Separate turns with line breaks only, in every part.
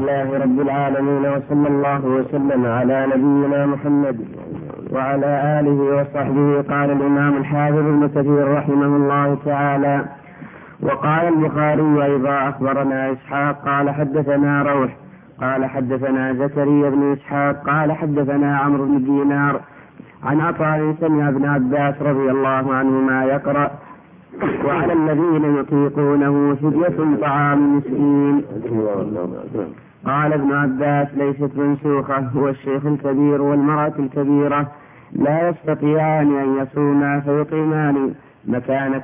لله رب العالمين، وصلى الله وسلم على نبينا محمد وعلى آله وصحبه. قال الإمام الحافظ ابن كثير رحمه الله تعالى: وقال البخاري أيضا: أخبرنا إسحاق قال حدثنا روح قال حدثنا زكريا بن إسحاق قال حدثنا عمرو بن دينار عن عطاء سمع ابن عباس رضي الله عنهما يقرأ: وعلى الذين يطيقونه فدية طعام مسكين. قال ابن عباس: ليست منسوخة، هو الشيخ الكبير والمرأة الكبيرة لا يستطيعان أن يصوما فيطعمان مكان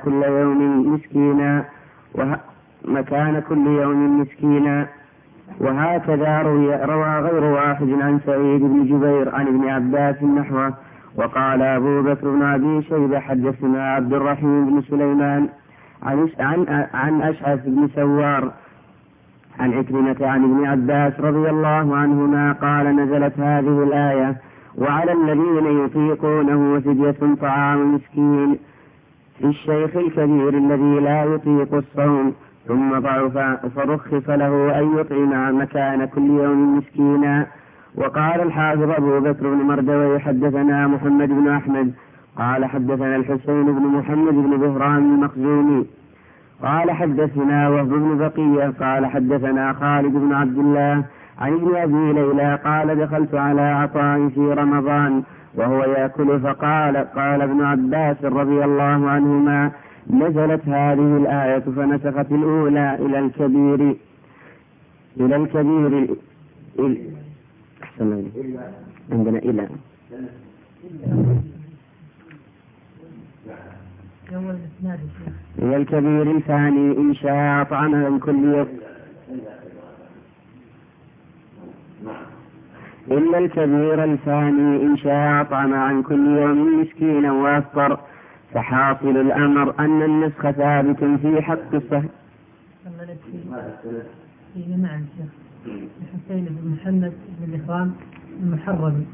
كل يوم مسكينا. وهكذا روى غير واحد عن سعيد بن جبير عن ابن عباس نحوه. وقال أبو بكر بن أبي شيبة: حدثنا عبد الرحيم بن سليمان عن أشعث بن سوار عن عكرمة عن ابن عباس رضي الله عنهما قال: نزلت هذه الآية: وعلى الذين يطيقونه فدية طعام مسكين، في الشيخ الكبير الذي لا يطيق الصوم ثم ضعف فرخص له أن يطعم مكان كل يوم مسكينا. وقال الحافظ أبو بكر بن مردوي: حدثنا محمد بن أحمد قال حدثنا الحسين بن محمد بن بهرام المخزومي قال حدثنا وهب بن بقية قال حدثنا خالد بن عبد الله عن ابن أبي ليلى قال: دخلت على عطاء في رمضان وهو يأكل فقال: قال ابن عباس رضي الله عنهما: نزلت هذه الآية فنسخت الأولى إلى الكبير عندنا إلى الكبير الثاني إن شاء طعمه من كل يوم إلا الكبير الثاني إن شاء طعم عن كل يوم مسكينا وأفطر. فحاصل الأمر أن النسخ ثابت في حق الصحيح.
نعم شيخ الحسين بن محمد بن إكرام المحرم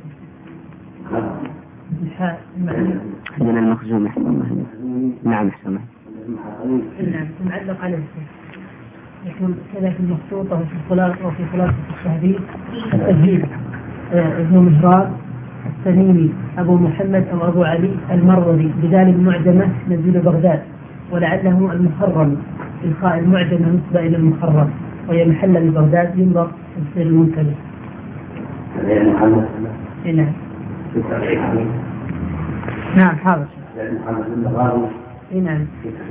عندنا المخزوم أحسن الله. نعم أحسن
نعم معلق عليه يكون كذا في المخطوطة وفي خلاصة التهذيب التهذيب ابن مهران التميمي أبو محمد أو أبو علي المروزي بدال المعجمة نزيل بغداد، ولعله المحرم الخاء المعجمة نسبة إلى المحرم وهي محل ببغداد ينظر في المنكبه. نعم نعم حاضر. نعم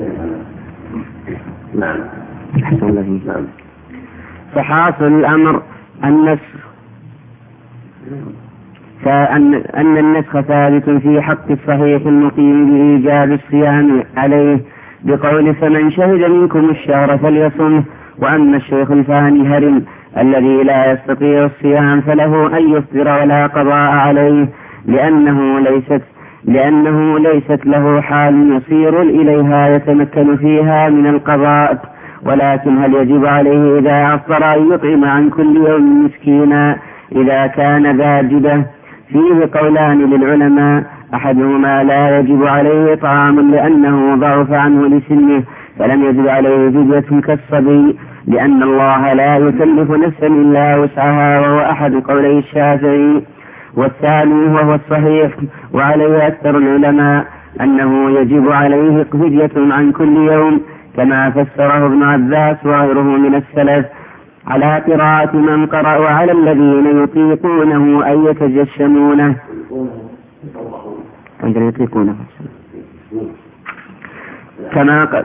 نعم أحسن الله. نعم فحاصل الأمر أن النسخ ثابت في حق الصحيح المقيم بإيجاب الصيام عليه بقول: فمن شهد منكم الشهر فليصمه. وأما الشيخ الفاني هرم الذي لا يستطيع الصيام فله أن يفطر ولا قضاء عليه، لأنه ليست له حال يصير إليها يتمكن فيها من القضاء. ولكن هل يجب عليه إذا أفطر أن يطعم عن كل يوم مسكينا إذا كان ذا جدة؟ فيه قولان للعلماء: أحدهما لا يجب عليه طعام لأنه ضعف عنه لسنه فلم يجب عليه فدية كالصبي، لأن الله لا يكلف نفسا إلا وسعها، وهو أحد قولي الشافعي. والثاني وهو الصحيح وعليه أكثر العلماء أنه يجب عليه فدية عن كل يوم، كما فسره ابن عباس وغيره من السلف على قراءة من قرأ: وعلى الذين يطيقونه أن يتجشمونه. كما قال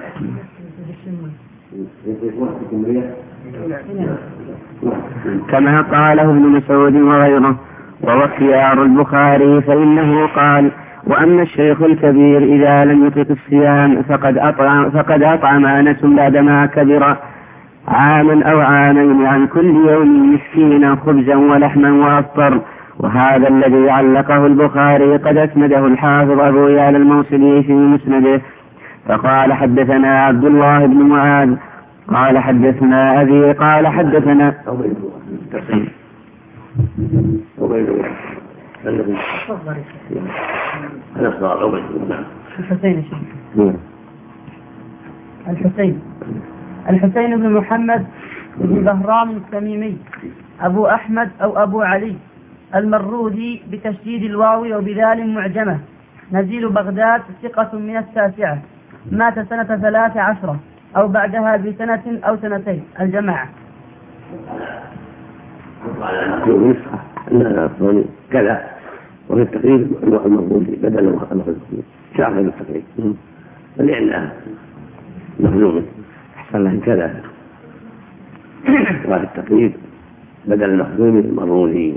ابن مسعود وغيره. وهو خيار البخاري، فإنه قال: وأما الشيخ الكبير إذا لم يطق الصيام فقد أطعم أنس بعدما كبر عاما أو عامين عن كل يوم مسكينا خبزا ولحما وأفطر. وهذا الذي علقه البخاري قد أسنده الحافظ أبو يعلى الموصلي في مسنده. فقال: حدثنا عبد الله بن معاذ قال حدثنا أبي قال حدثنا
الحسين بن محمد بن بهرام التميمي أبو أحمد أو أبو علي المرودي بتشديد الواو وبذال معجمة نزيل بغداد ثقة من 9، مات سنة 13 أو بعدها بسنة أو سنتين الجماعة.
كذا وفي التقريب المرودي بدل المخزومي شعر التقريب فلأنها مخزومة أحسن لها كذا وفي التقريب بدل المخزومي المرودي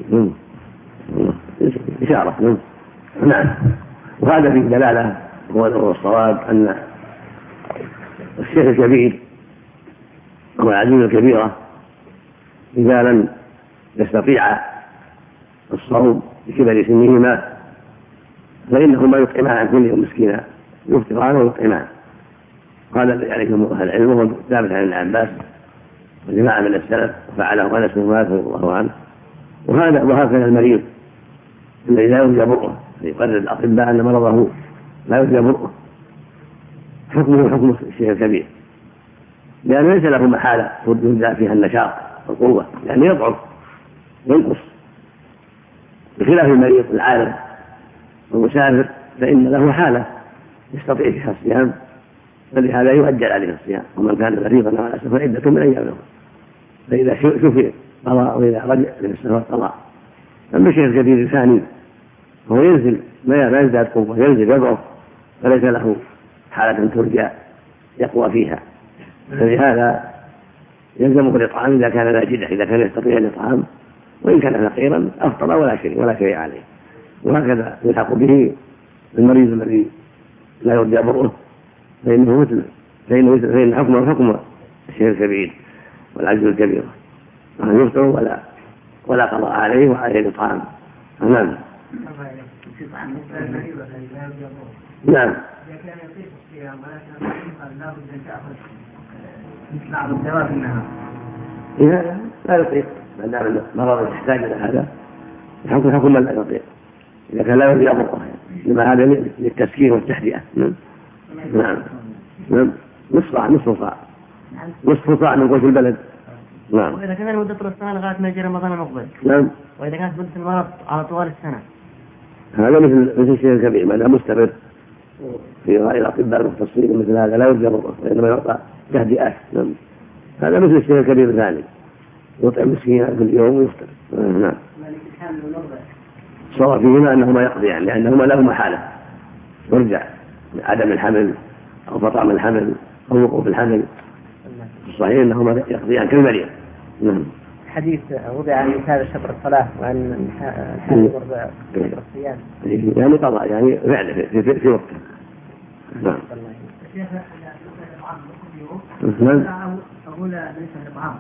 إشارة. نعم. وهذا في دلالة هو الصواب أن الشيخ الكبير والعجوز الكبيرة إذا لم يستطيع الصوم بكبر سنهما فإنهما يطعمان عن كل يوم مسكينا يفطران ويطعمان. قال ذلك أهل العلم وهو ثابت عن ابن عباس وجماعة من السلف وفعله أنس بن مالك رضي الله عنه. وهكذا المريض الذي لا يرجى برؤه يقرر الأطباء أن مرضه لا يرجى برؤه حكمه حكم الشيخ الكبير لأنه ليس له محالة يرجى فيها النشاط والقوة لأنه يضعف وينقص بخلاف المريض العارض والمسافر فإن له حالة يستطيع فيها الصيام فلهذا يؤجل عليه الصيام. ومن كان مريضا على سفر عدة من أيام له فإذا شفي قضاء وإذا رجع للسفر قضاء. أما الشيخ الكبير الثاني هو ينزل ما يزداد قوة ينزل يضعف فليس له حالة ترجى يقوى فيها فلهذا يلزمه الإطعام إذا كان ناجدا إذا كان يستطيع الإطعام وإن كان فقيرا أفطر ولا شيء عليه. وهكذا يلحق به المريض الذي لا يرجى برؤه فإن حكمه حكم الشيخ الكبير والعجز الكبير أن يفطر ولا قضاء عليه وعليه الإطعام. نعم. نعم.
بعض الدواء في النهار
لا يطيق ما دام المرض يحتاج إلى هذا حكم من لا يطيق إذا كان لا يرجى برؤه لما هذا للتسكين والتهدئة. نعم. نصف صاع من قوت البلد. نعم.
وإذا كان مدة السنة لغاية ما يجي رمضان المقبل.
نعم.
وإذا كانت مدة المرض على طوال السنة
هذا مثل الشيء الكبير ما دام مستمر في غير الأطباء المختصين مثل هذا لا يرجى برؤه وإنما يعطى تهدئات. نعم. هذا مثل الشيء الكبير الثاني يطعم مسكين كل يوم ويفطر. نعم. صار فيهما أنهما يقضيان لأنهما لهما حالة يرجع عدم الحمل أو فطام الحمل أو وقوف الحمل الصحيح أنهما يقضيان كالمريض. نعم.
حديث وضع عن هذا شطر الصلاة وعن الحال وضع شطر الصيام
يعني قضاء يعني فعله في وقته. نعم.
أقول ليس الإطعام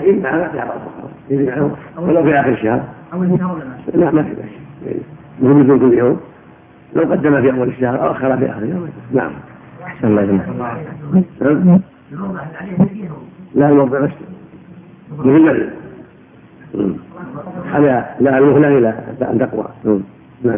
يجمع ولو في آخر الشهر
أول الشهر
لا ما في بأس مهم كل يوم لو قدم في أول الشهر أو أخر في آخر يوم. نعم. أحسن الله إليك. لا الموضع بس مثل المريض هذا لا المهلة إلى أن تقوى. نعم.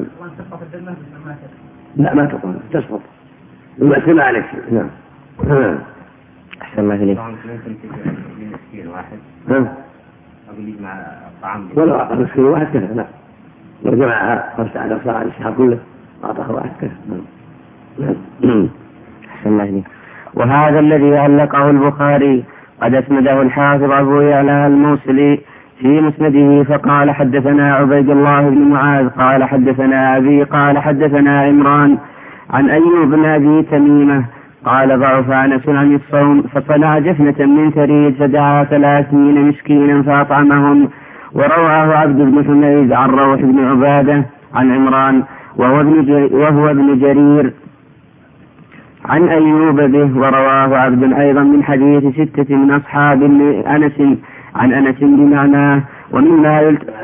لا ما تقوى تسقط المأسمة عليك. نعم.
أحسن الله إليك.
مسكين واحد أقول مع طعام
ولو أعطى مسكين واحد كذا. نعم. لو جمعها 15 صاع الشهر كله أعطاه واحد كذا.
أحسن الله إليك. وهذا الذي علقه البخاري قد اسنده الحافظ أبو يعلى الموصلي في مسنده فقال حدثنا عبيد الله بن معاذ قال حدثنا أبي قال حدثنا عمران عن أيوب بن أبي تميمة قال ضعف أنس عن الصوم فصنع جفنة من ثريد فدعا 30 مسكينا فأطعمهم. ورواه عبد بن حميد عن روح بن عبادة عن عمران وهو ابن جرير عن أيوب به. ورواه عبد أيضا من حديث 6 من أصحاب أنس عن أنس بمعناه. ومما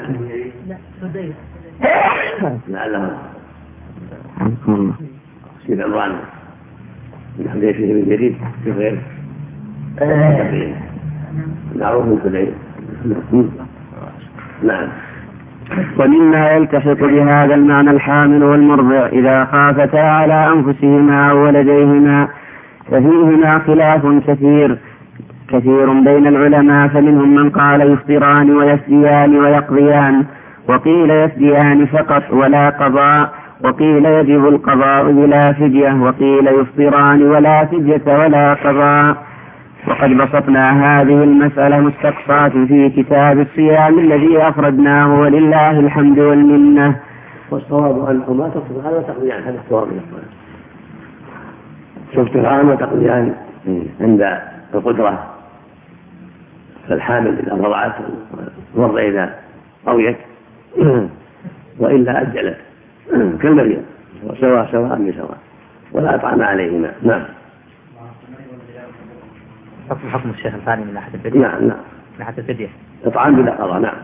ومما يلتحق بهذا المعنى الحامل والمرضع إذا خافتا على أنفسهما أو ولديهما ففيهما خلاف كثير كثير بين العلماء، فمنهم من قال يفطران ويفديان ويقضيان، وقيل يفديان فقط ولا قضاء، وقيل يجب القضاء بلا فدية، وقيل يفطران ولا فدية ولا قضاء. وقد بسطنا هذه المسألة مستقصاة في كتاب الصيام الذي أفردناه ولله الحمد والمنة.
والصواب أنهما تفطران وتقضيان، هذا الصواب من الصلاة. تفطران وتقضيان عند القدرة، فالحامل إذا رضعت والمرضى إذا قويت، وإلا أجلت كالمريض، سواء بسواء، ولا أطعم عليهما. نعم.
حكم الشيخ الثاني من ناحية الفدية.
نعم
من ناحية الفدية
إطعام بلا قضاء. نعم.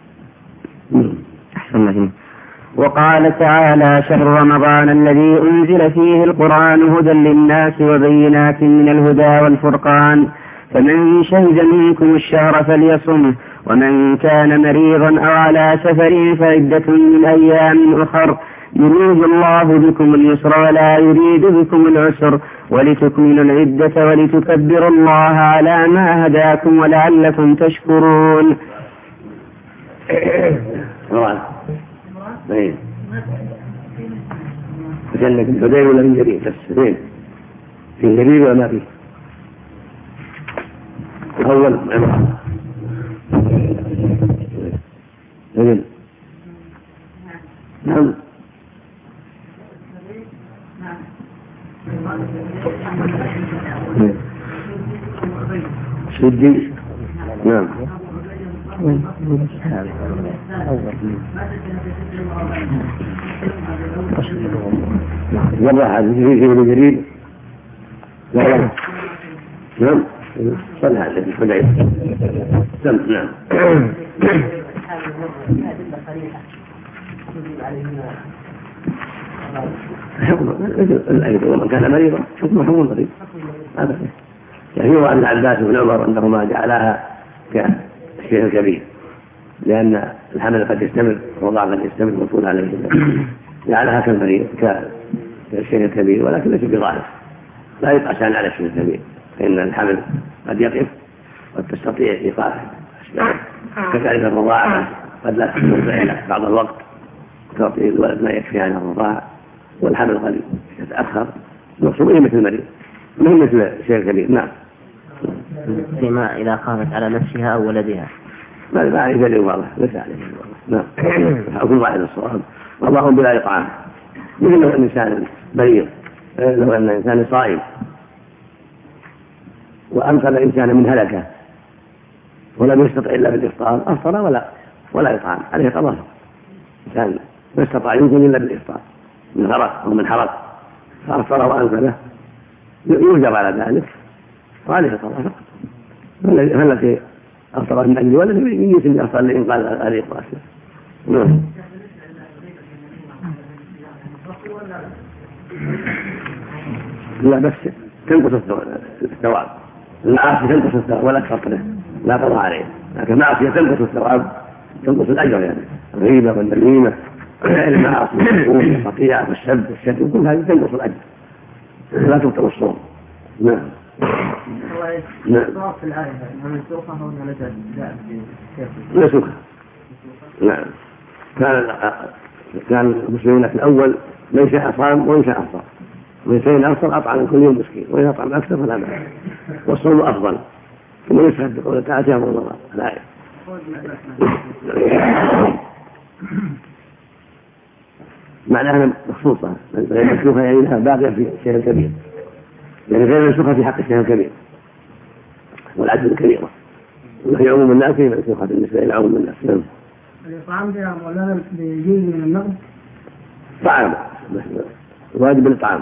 أحسن الله. وقال تعالى: شهر رمضان الذي أنزل فيه القرآن هدى للناس وبينات من الهدى والفرقان، فمن شهد منكم الشهر فليصمه، ومن كان مريضا أو على سفر فعدة من أيام أخر، يريد الله بكم اليسر ولا يريد بكم العسر، ولتكملوا العدة ولتكبروا الله على ما هداكم ولعلكم تشكرون.
جنة الحدير ولا من جرير؟ بس في جرير ولا فيه؟ أول نعم. سدي. نعم. جرح هذه في الجريد. نعم. صلى على الحديث. نعم. ومن كان مريضا حكم مريض. هذا يعني هو أن عباس بن عمر أنهما جعلها كالشيخ الكبير، لأن الحمل قد يستمر والرضاع قد يستمر مطول عليه، جعلها كالمريض كالشيخ الكبير، ولكن ليس بضعف، لا يقاسان على الشيخ الكبير، فإن الحمل قد يقف قد تستطيع إيقافه، كذلك الرضاعة قد لا تستطيع بعض الوقت تعطي الولد ما يكفي عن الرضاعة، والحمل قد يتأخر، مقصود مثل المريض من مثل الشيخ الكبير. نعم.
فيما إذا خافت على نفسها أو ولدها
ما عليه دليل واضح، ليس عليه دليل واضح. نعم. حكم واحد الصواب، والله بلا إطعام، مثل لو أن إنسان مريض، لو أن إنسان صائم وأنقذ إنسانا من هلكة ولم يستطع إلا بالإفطار، أفطر ولا إطعام، عليه قضاء. إنسان ما استطاع يمكن إلا بالإفطار من غرق أو من حرق، فأفطر وأنقذه يوجب على ذلك وعليه قضاء. فالتي أفطر من أجل ولد يجب أن يفطر لإنقاذ هذه القاسية. نعم. لا بس تنقص الثواب، المعاصي تنقص الثواب ولا تفطره، لا قضاء عليه، لكن المعاصي تنقص الثواب، تنقص الأجر، يعني الغيبة والنميمة، المعاصي والخطيئة والسب والشتم، كل هذه تنقص الأجر، لا تبطل الصوم. نعم. نعم. منسوخة. نعم. كان المسلمين في الأول من شاء صام ومن شاء أفطر، ومن شاء أفطر أطعم كل يوم مسكين، وإذا أطعم أكثر فلا بأس، والصوم أفضل. ثم يشهد بقول تعالى يا الله الآية. معناها مخصوصة غير مسلوخة، يعني لها باقية في الشيء الكبير، يعني غير مسلوخة في حق الشيء الكبير والعدل الكبيرة، وهي عموم الناس هي مسلوخة بالنسبة إلى عموم الناس.
الإطعام ده مولانا بيجي من النقد؟
طعام واجب الطعام.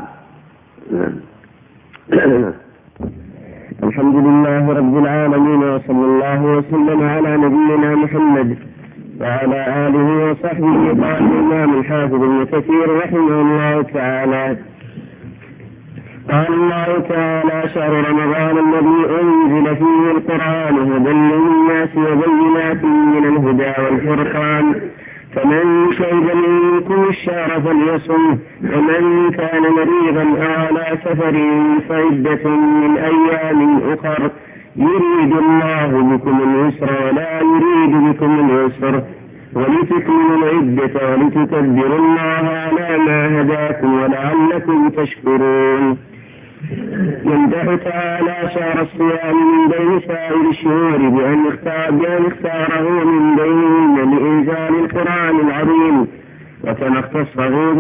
الحمد لله رب العالمين، وصلى الله وسلم على نبينا محمد وعلى آله وصحبه. قال الإمام الحافظ ابن كثير رحمه الله تعالى: قال الله تعالى: شهر رمضان الذي أنزل فيه القرآن هدى للناس وبينات من الهدى والفرقان، فمن شهد منكم الشهر فليصمه، ومن كان مريضا أو على سفر فعدة من أيام أخر، يريد الله بكم اليسر ولا يريد بكم العسر ولتكملوا العدة ولتكبروا الله على ما هداكم ولعلكم تشكرون. يمدح تعالى شهر الصيام من بين سائر الشهور بأن اختاره من بينهن لإنزال القرآن العظيم، وكما اختصه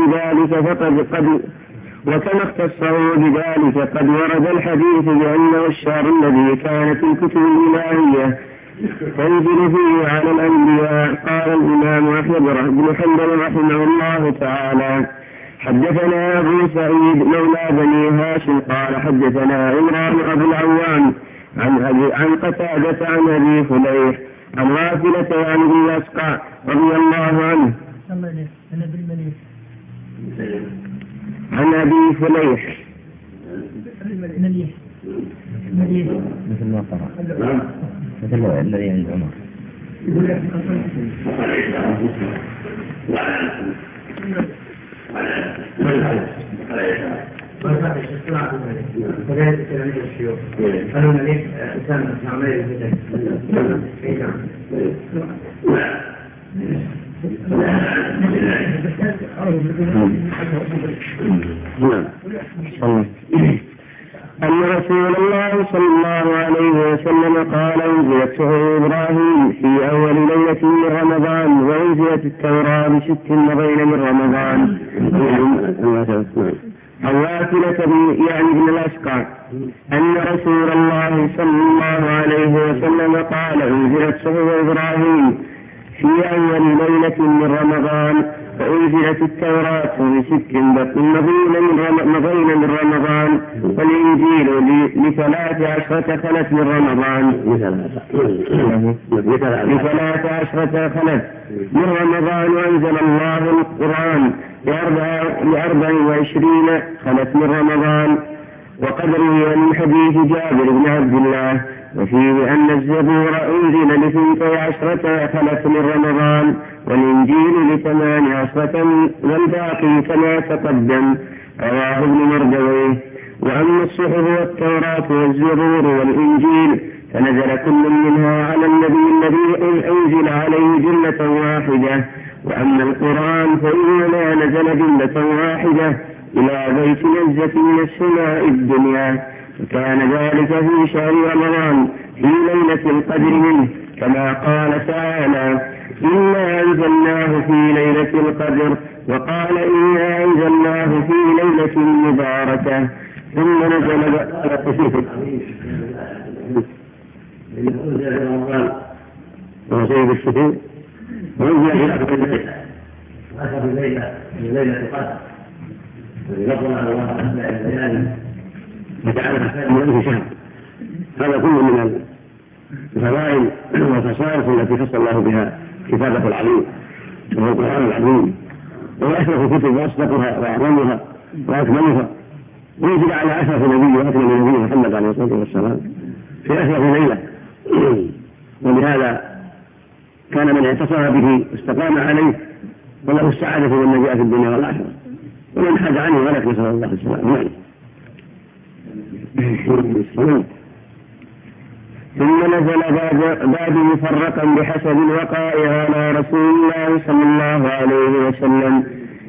بذلك قد ورد الحديث بأنه الشهر الذي كانت الكتب الإلهية تنزل فيه على الأنبياء. قال الإمام أحمد بن حنبل رحمه الله تعالى: حدثنا أبو سعيد مولى بني هاشم قال حدثنا عمران أبو العوام عن قتادة عن أبي فليح عن واثلة عن ابن الأسقع رضي الله عنه عن أبي فليح
مثل ما قرأ مثل الذي عند عمر.
أن رسول الله صلى الله عليه وسلم قال: أنزلت صحف إبراهيم في أول ليلة من رمضان، وأنزلت التوراة ب6 مضين من رمضان. الواثلة يعني ابن الأسقع أن رسول الله صلى الله عليه وسلم قال: أنزلت صحف إبراهيم في أول ليلة من رمضان، وأنزلت التوراة ب6 مضين من رمضان، والإنجيل ل13 خلت من رمضان وأنزل الله القرآن ل24 خلت من رمضان. وقد روي من حديث جابر بن عبد الله وفيه أن الزبور أنزل ل12 خلت من رمضان، والإنجيل ل18 والباقي كما تقدم. رواه ابن مردويه. وأما الصحف والتوراة والزبور والإنجيل فنزل كل منها على النبي الذي أنزل عليه جملة واحدة، وأما القرآن فإنما نزل جملة واحدة إلى بيت نزة من السماء الدنيا، وكان ذلك في شهر رمضان في ليلة القدر منه، كما قال تعالى: إنا أنزلناه في ليلة القدر، وقال: إنا أنزلناه في ليلة مباركة. ثم نزل على التصيف وصيب الشتوء وانزل في آخر ليلة القدر ونظر على الله أسماء الليالي وجعل من شهر. هذا كله من الفضائل والخصائص التي خص الله بها كتابه العظيم وهو القرآن العظيم، وهو أشرف الكتب وأصدقها وأعظمها وأكملها، وينزل على أشرف نبي وأكمل نبي محمد عليه الصلاة والسلام في أشرف ليلة. ولهذا كان من اعتصم به واستقام عليه وله السعادة والنجاة في الدنيا والآخرة، ومن حد عنه ولك نسأل الله السلامة. ثم نزل بعد مفرقا بحسب الوقائع على رسول الله صلى الله عليه وسلم.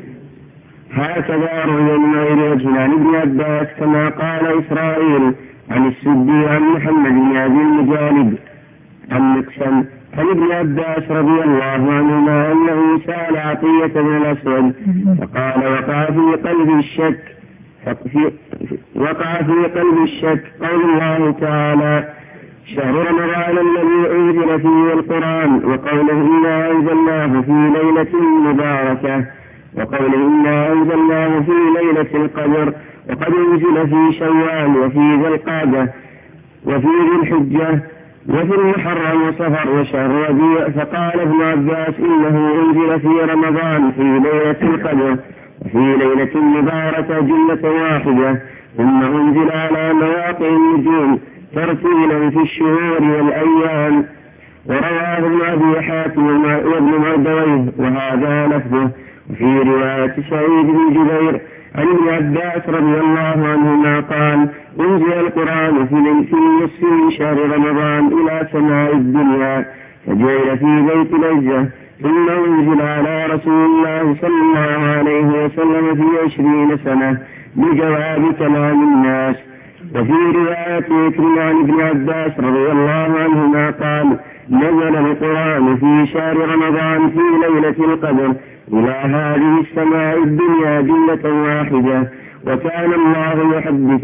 هكذا روي من غير وجه عن ابن عباس كما قال إسرائيل عن السدي عن محمد بن أبي المجالد عن مقسم عن ابن عباس رضي الله عنهما أنه سأل عطية بن الأسود فقال: وقع في قلب الشك قول الله تعالى: شهر رمضان الذي أنزل فيه القرآن، وقوله: إنا أنزلناه في ليلة مباركة، وقوله: إنا أنزلناه في ليلة القدر، وقد أنزل في شوال وفي ذي القعدة وفي ذي الحجة وفي المحرم وصفر وشهر ربيع. فقال ابن عباس: إنه أنزل في رمضان في ليلة القدر وفي ليلة مباركة جملة واحدة، ثم أنزل على مواقع النجوم ترتيلا في الشهور والأيام. ورواه ابن أبي حاتم وابن مردويه وهذا لفظه. وفي رواية سعيد بن جبير عن ابن عباس رضي الله عنهما قال أنزل القرآن في نصف من شهر رمضان إلى سماء الدنيا فجعل في بيت العزة ثم أنزل على رسول الله صلى الله عليه وسلم في 20 سنة بجواب كلام الناس. وفي رواية إكرمة عن ابن عباس رضي الله عنهما قال نزل القرآن في شهر رمضان في ليلة القدر إلى هذه السماء الدنيا جملة واحدة وكان الله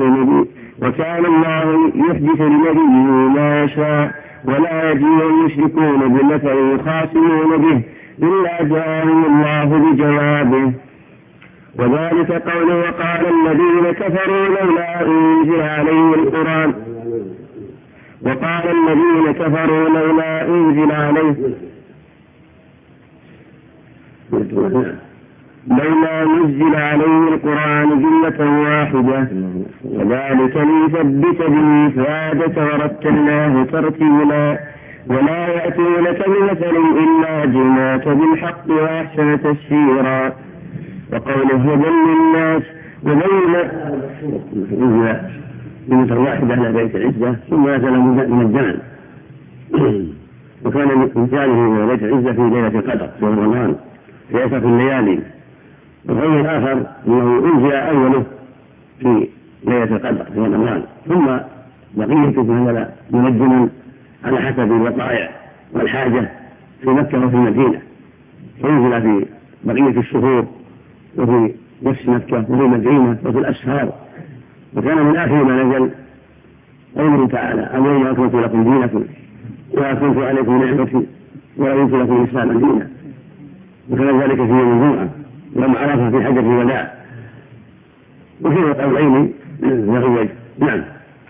يحدث لنبيه ما يشاء ولا يجيء المشركون بمثل يخاصمون به إلا جاءهم الله بجوابه. وذلك قوله وقال الذين كفروا لولا أنزل عليه القرآن لولا نزل عليه القرآن جملة واحدة وذلك ليثبت به فؤادك ورتلناه ترتيلا ولا يأتونك بمثل إلا جئناك بالحق وأحسن تفسيرا. وقوله هدى للناس وبين جملة واحدة على بيت العزة ثم نزل من الجمل وكان إنزاله من بيت العزة في ليلة القدر في رمضان في أشرف الليالي. وغير الآخر أنه أنزل أوله في ليلة القدر في رمضان ثم بقيته نزل منجما على حسب الوقائع والحاجة في مكة وفي المدينة فأنزل في بقية الشهور وفي نفس مكة وفي المدينة وفي الأسفار. وكان من آخر ما نزل قوله تعالى اليوم أكملت لكم دينكم وأتممت عليكم نعمتي ورضيت لكم الإسلام دينا. وكان ذلك في يوم الجمعة يوم عرفة في حجة الوداع. وفي قولين يغيب. نعم.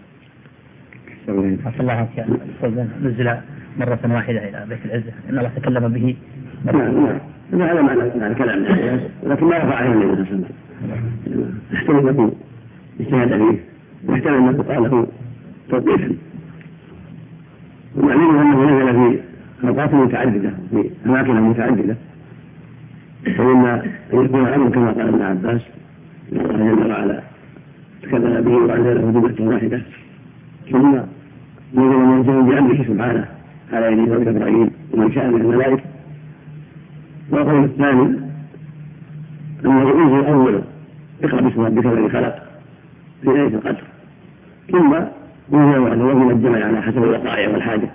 أصل الله نزل مرة واحدة إلى بيت العزة إن الله تكلم به.
نعم هذا معنى كلام لكن ما رفع عليه النبي صلى الله عليه وسلم. يحتمل أنه اجتهد فيه ويحتمل أنه قاله توقيفا. ومعلوم أنه نزل في أوقات متعددة في أماكن متعددة فإن يكون الأمر كما قال ابن عباس الله جل وعلا تكلم به وأنزله جملة واحدة ثم نزل منزل بأمره سبحانه على يد إبراهيم ومن شاء من الملائكة. والقول الثاني أنه أنزل أوله اقرأ باسم ربك الذي خلق في ليلة القدر ثم نزل ومن الجمل على حسب الوقائع والحاجة.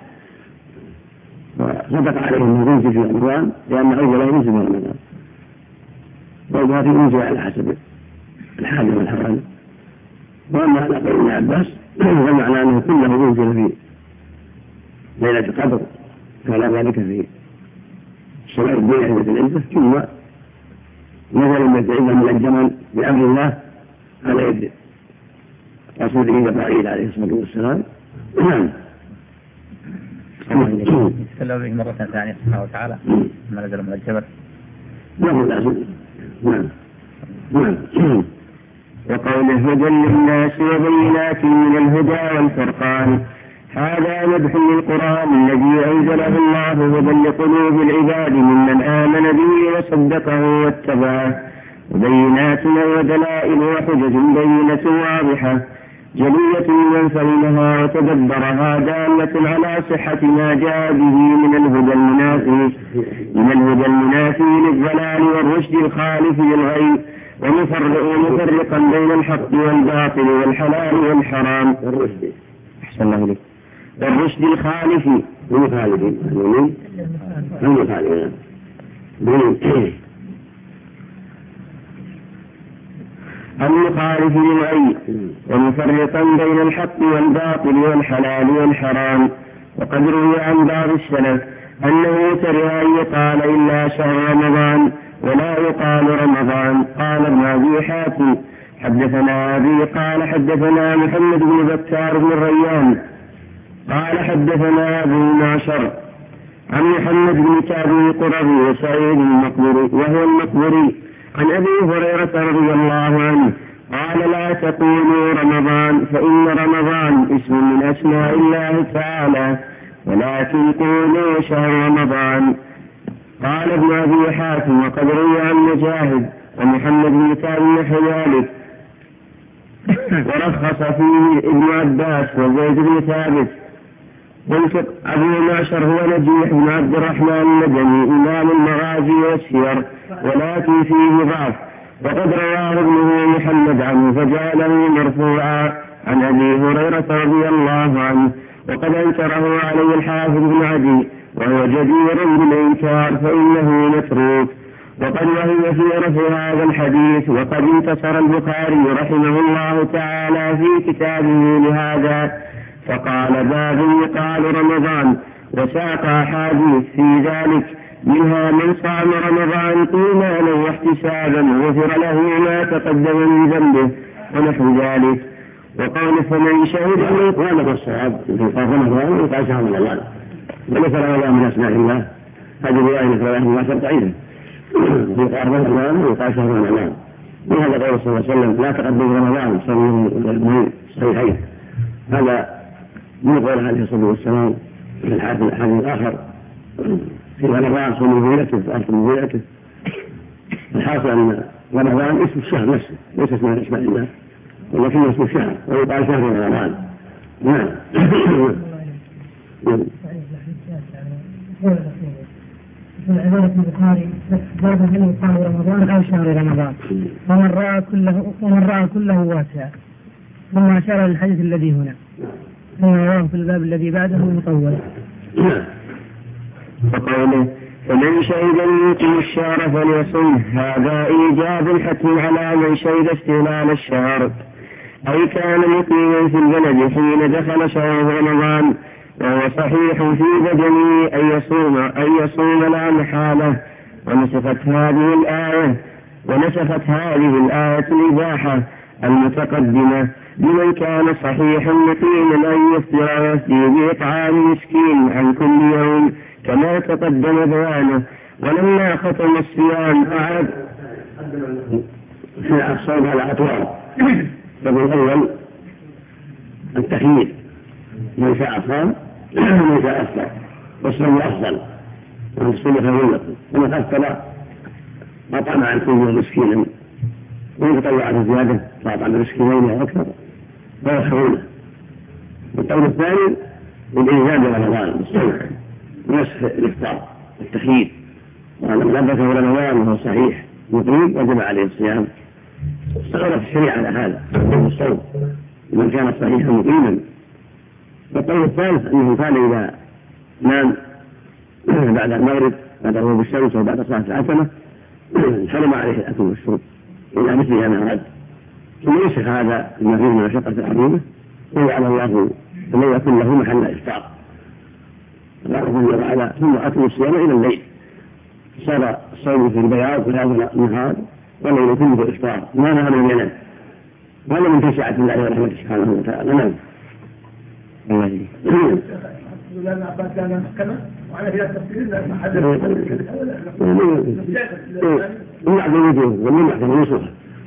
وصدق عليه أنه ينزل في رمضان لأن أوله ينزل في رمضان وهذه ينزل على حسب الحاجة والحرام. وأما على قول ابن عباس فمعنى أنه كله ينزل في ليلة القدر كان ذلك في سماء الدنيا في العزة ثم نزل من العزة من الجمل بأمر الله على يد رسوله جبرائيل عليه الصلاة والسلام. نعم.
يتكلم به مرة ثانية سبحانه وتعالى ما نزل من الجبل.
نعم.
وقوله هدى للناس وبينات من الهدى والفرقان هذا مدح للقرآن الذي أنزله الله هدى لقلوب العباد ممن آمن به وصدقه واتبعه وبينات ودلائل وحجج بينة واضحة جلية من فهمها وتدبرها دالة على صحة ما جاء به من الهدى المنافي للضلال والرشد الخالف للغي ومفرقا بين الحق والباطل والحلال والحرام والرشد الخالف المخالف للغي ومفرقا بين الحق والباطل والحلال والحرام. وقد روي عن بعض السلف أنه كره أن يقال إلا شهر رمضان ولا يقال رمضان. قال ابن أبي حاتم حدثنا أبي قال حدثنا محمد بن بكار بن الريان قال حدثنا أبو معشر عن محمد بن كعب القرظي وسعيد المقبري وهو المقبري عن أبي هريرة رضي الله عنه قال لا تقولوا رمضان فإن رمضان اسم من أسماء الله تعالى ولكن قولوا شهر رمضان. قال ابن أبي حاتم وقد روي عن مجاهد ومحمد بن كعب نحو ذلك. ورخص فيه ابن عباس وزيد بن ثابت. قلت أبو معشر هو نجيح بن عبد الرحمن المدني إمام المغازي والسير، ولكن فيه ضعف، وقد رواه ابنه محمد عنه فجعله مرفوعا عن أبي هريرة رضي الله عنه، وقد أنكره عليه الحافظ بن عدي، وهو جدير بالإنكار فإنه متروك. وقد وهم في رفع هذا الحديث، وقد انتصر البخاري رحمه الله تعالى في كتابه لهذا فقال باب يقال رمضان، وساق أحاديث في ذلك، منها من صام رمضان إيمانا واحتسابا غفر له ما تقدم من ذنبه ونحو ذلك. وقال فمن شهد
وهذا الصواب في رمضان ويقال شهر رمضان، وليس رمضان من أسماء الله، هذه رواية رواه الله شرطين في رمضان ويقال شهر رمضان. وهذا قول صلى الله عليه وسلم لا تقدم رمضان صلوا الصحيحين، هذا من قول عليه الصلاة والسلام في الحديث الآخر في رمضان صوموا ليلته وأنتم ليلته. الحاصل أن رمضان اسم الشهر نفسه ليس اسم أسماء الله، ولكن اسم الشهر ويقال شهر رمضان. نعم.
عبارة البخاري باب من صام رمضان أو شهر رمضان، ومن رأى كله واسع، ثم أشار للحديث الذي هنا، ثم رواه في الباب الذي بعده مطول.
وقوله فمن شهد منكم الشهر فليصم، هذا إيجاب الحتم على من شهد استهلال الشهر، أي كان مقيما في البلد حين دخل شهر رمضان، وهو صحيح في بدنه أن يصوم لا محالة. ونسخت هذه الآية الإباحة المتقدمة لمن كان صحيحا مقيما أن يفطر ويفدي بإطعام مسكين عن كل يوم كما تقدم بيانه. ولما ختم الصيام أعاد
في الصوم على أطوار. فبالأول التخيير، من شاء صام ومن شاء أفطر، والصوم أفضل والصوم خير لكم، ومن أفطر أطعم عن كل يوم مسكينا، وإن تطوع بزيادة فأطعم مسكينين أو أكثر فهو خير له. والقول الثاني بالإنزال برمضان بالصوم ونسخ الإفطار التخيير، وأن لبثه رمضان وهو صحيح مقيم وجب عليه الصيام. استغرت الشريعة على هذا الصوم من كان صحيحا مقيما. والقول الثالث أنه كان إذا نام بعد المغرب بعد غروب الشمس وبعد صلاة العتمة حرم عليه الأكل والشرب إلى مثلها ما أراد، ثم ينسخ هذا بما فيه من مشقة عظيمة ويجعل الله فلن يكون له محل إفطار، ثم أكل الصيام إلى الليل، صار الصوم في البياض في هذا النهار والليل كله في الإفطار ما نهى من ينام. وهذا من تشاعة الله ورحمته سبحانه وتعالى. نعم. وعلى فيها التفسير لأن حدث يعد الوجوه ومنع الوصول.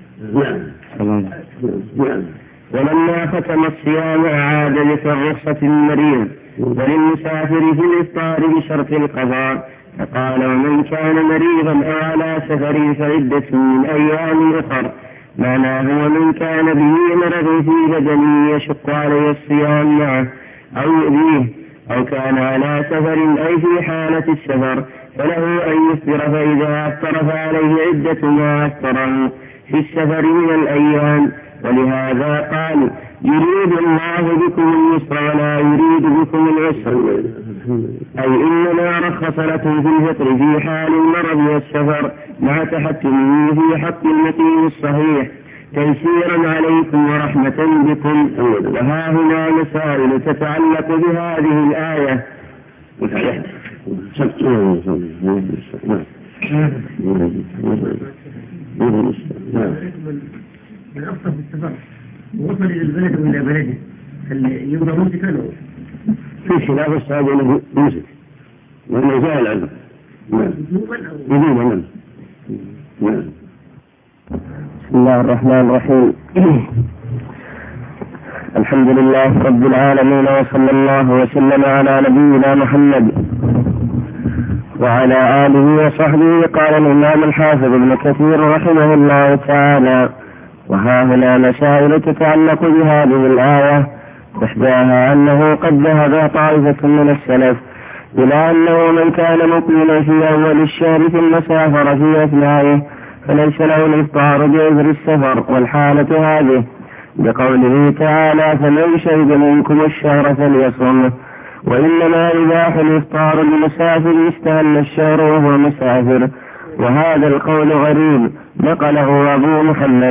ولما ختم الصيام أعاد للرخصة المريض وللمسافر في الإفطار بشرط القضاء، فقال ومن كان مريضا أو على سفر فعدة من أيام أخر، معناه ومن كان به مرض في بدنه يشق عليه الصيام معه أو يؤذيه، أو كان على سفر أي في حالة السفر فله أن يفطر، فإذا أفطر فعليه عدة ما أفطره في السفر من الأيام. ولهذا قال يريد الله بكم اليسر ولا يريد بكم العسر، أي إنما رخص لكم في الفطر في حال المرض والسفر مع تحكمه في حق المقيم الصحيح تيسيرا عليكم ورحمة بكم. وها هنا مسائل تتعلق بهذه الآية.
الأفضل في السفر ووصل إلى البلد وإلى بلده هل يبقى ممسكا له؟
في خلاف الصحابة أنه يمسك وأنه زال عنه. نعم.
بسم الله الرحمن الرحيم. الحمد لله رب العالمين، وصلى الله وسلم على نبينا محمد وعلى آله وصحبه. قال الإمام الحافظ ابن كثير رحمه الله تعالى: وها هنا مسائل تتعلق بهذه الآية. إحداها أنه قد ذهب طائفة من السلف إلى أنه من كان مقيما في أول الشهر ثم سافر في أثنائه فليس له الإفطار بعذر السفر، والحالة هذه بقوله تعالى: فمن شهد منكم الشهر فليصمه، وإنما يباح الإفطار للمسافر استهل الشهر وهو مسافر. وهذا القول غريب نقله أبو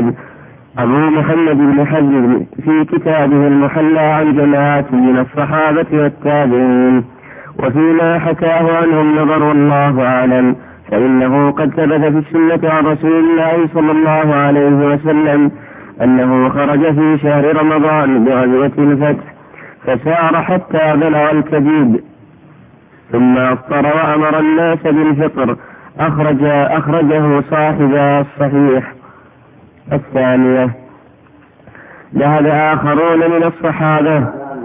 محمد بن حزم في كتابه المحلى عن جماعة من الصحابة والتابعين، وفيما حكاه عنهم نظر والله أعلم، فإنه قد ثبت في السنة عن رسول الله صلى الله عليه وسلم أنه خرج في شهر رمضان بغزوة الفتح فسار حتى بلغ الكبيد ثم أفطر وأمر الناس بالفطر. أخرجه صاحب الصحيح. الثانية: ذهب آخرون من الصحابة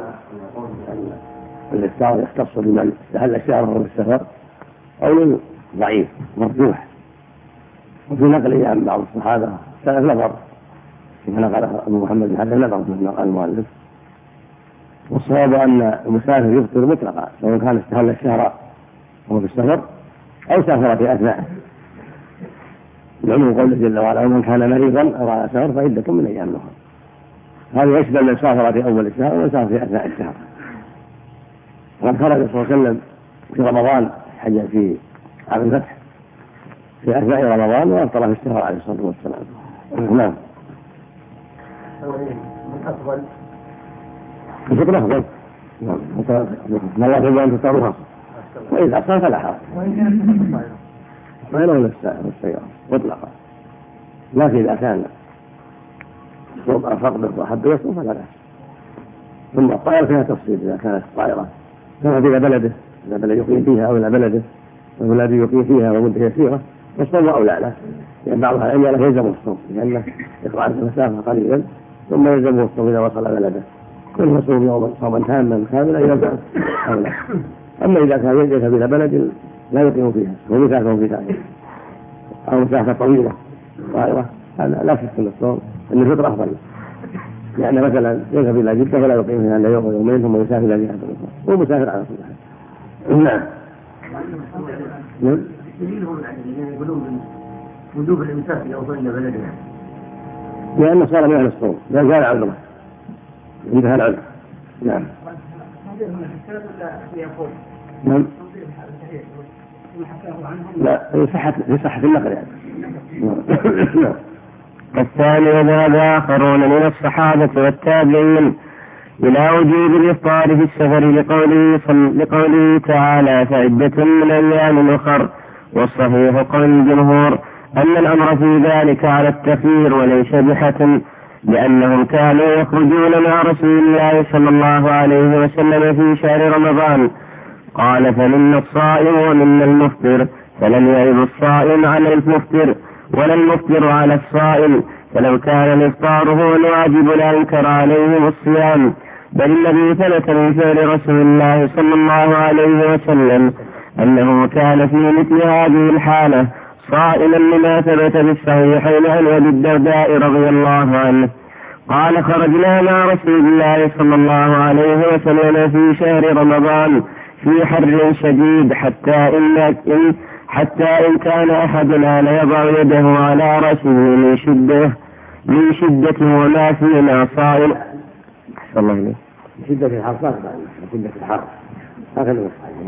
الإفطار يختص بمن استهل الشهر وهو السفر، قول ضعيف مرجوح، وفي نقله عن بعض الصحابة سلف نظر كما نقل أبو محمد بن حزم نظر من نقل المؤلف. والصواب أن المسافر يفطر مطلقا سواء كان استهل الشهر وهو في السفر أو سافر في أثنائه، لعموم قوله جل وعلا: ومن كان مريضا أو على سفر فعدة من أيام أخرى. هذا يشمل من سافر في أول الشهر ومن سافر في أثناء الشهر. وقد خرج صلى الله عليه وسلم في رمضان حج في عام الفتح في أثناء رمضان وأفطر في الشهر عليه الصلاة والسلام. نعم.
من أفضل
الفطر أفضل. نعم. الله يحب أن تفطروا، وإذا أصلا فلا حرج، ما يلون السيارة مطلقا، لكن إذا كان فقد وحب يصوم فلا بأس. ثم الطائرة فيها تفصيل، إذا كانت الطائرة كانت إلى بلده، إلى بلد يقيم فيها أو إلى بلده والذي يقيم فيها ومدة يسيرة فالصوم أولى له، لأن بعض العلم له يلزم الصوم لأنه يقطع المسافة قليلا ثم يلزمه الصوم إذا وصل بلده. كل يصوم يوما صوما تاما كاملا يلزم أولى. أما إذا كان يذهب إلى بلد لا يقيم فيها ومسافة فيها أو مسافة طويلة طائرة، هذا لا شك أن الصوم أن الفطر أفضل، لأن مثلا يذهب إلى جدة فلا يقيم فيها إلا يوم ويومين ثم يسافر إلى جهة أخرى، هو مسافر على كل حال. نعم.
يقولون وجوب الإمساك إذا وصل إلى بلدها
لأنه صار من أهل الصوم، لا زال عذره انتهى العذر. نعم. نعم. لا في صحة النقل يعني. نعم.
الثاني: ذهب آخرون من الصحابة والتابعين إلى وجوب الإفطار في السفر لقوله تعالى: فعدة من أيام أخر. والصحيح قول الجمهور أن الأمر في ذلك على التخيير وليس بحتم، لأنهم كانوا يخرجون مع رسول الله صلى الله عليه وسلم في شهر رمضان. قال: فمنا الصائم ومنا المفطر، فلم يرد الصائم على المفطر ولا المفطر على الصائم، فلو كان الإفطار هو الواجب لأنكر عليهم الصيام، بل الذي ثبت من فعل رسول الله صلى الله عليه وسلم أنه كان في مثل هذه الحالة صائما لما ثبت بالصحيحين عن أبي الدرداء رضي الله عنه قال: خرجنا مع رسول الله صلى الله عليه وسلم في شهر رمضان في حر شديد حتى إن كان أحدنا ليضع يده على رأسه من شدة وما فينا صائم.
الله إليه. شدة الحر شدة الحر هكذا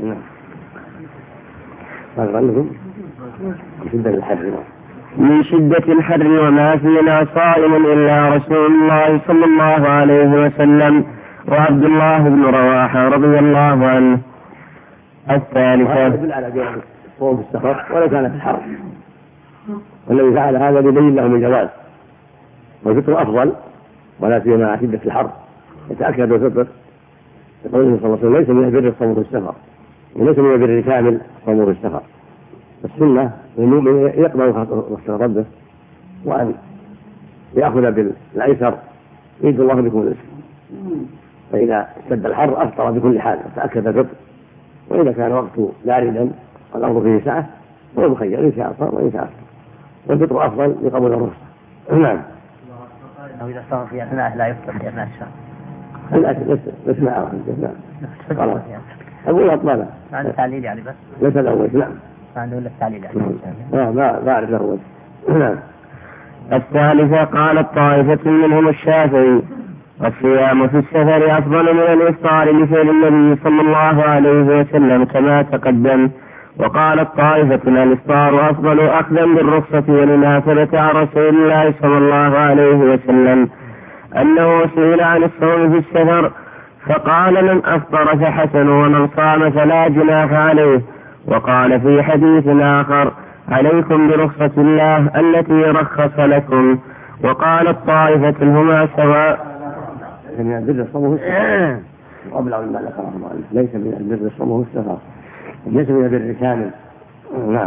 من شدة الحر وما فينا صائم إلا رسول الله صلى الله عليه وسلم وعبد الله بن رواحة رضي الله عنه. الثالثة:
يدل على جواز الصوم في السفر ولو كان في الحر، والذي فعل هذا يبين لهم الجواز، والفطر أفضل ولا سيما مع شدة الحر. يتأكد الفطر يقول صلى الله عليه وسلم: ليس من البر الصوم في السفر، وليس من البر كامل الصوم في السفر. السنة المؤمن يقبل وقت ربه وأن يأخذ بالأيسر يريد الله بكم الرزق، فإذا اشتد الحر أفطر بكل حال وتأكد الفطر، وإذا كان وقته باردا الأمر فيه سعة هو مخير إن شاء صار وإن شاء أفطر، والفطر أفضل لقبول الرخصة. نعم.
أو إذا صار في أثناء لا يفطر في أثناء الشهر.
الأكل بس معه. خلاص. أقول أطلالة.
ما عنده تعليل يعني بس.
ليس الأول. نعم.
ما عنده إلا التعليل يعني.
ما أعرف الأول. نعم.
الثالثة قالت طائفة منهم الشافعي: الصيام في السفر أفضل من الإفطار لفعل النبي صلى الله عليه وسلم كما تقدم. وقالت طائفة: الإفطار أفضل أخذا بالرخصة ولمناسبة عن رسول الله صلى الله عليه وسلم أنه سئل عن الصوم في السفر فقال: من أفطر فحسن ومن صام فلا جناح عليه. وقال في حديث آخر: عليكم برخصة الله التي رخص لكم. وقالت طائفة: هما سواء.
من البر الصوم في السفر وأبلغ مما ذكره المؤلف، ليس من البر الصوم في السفر، ليس من البر كامل. نعم.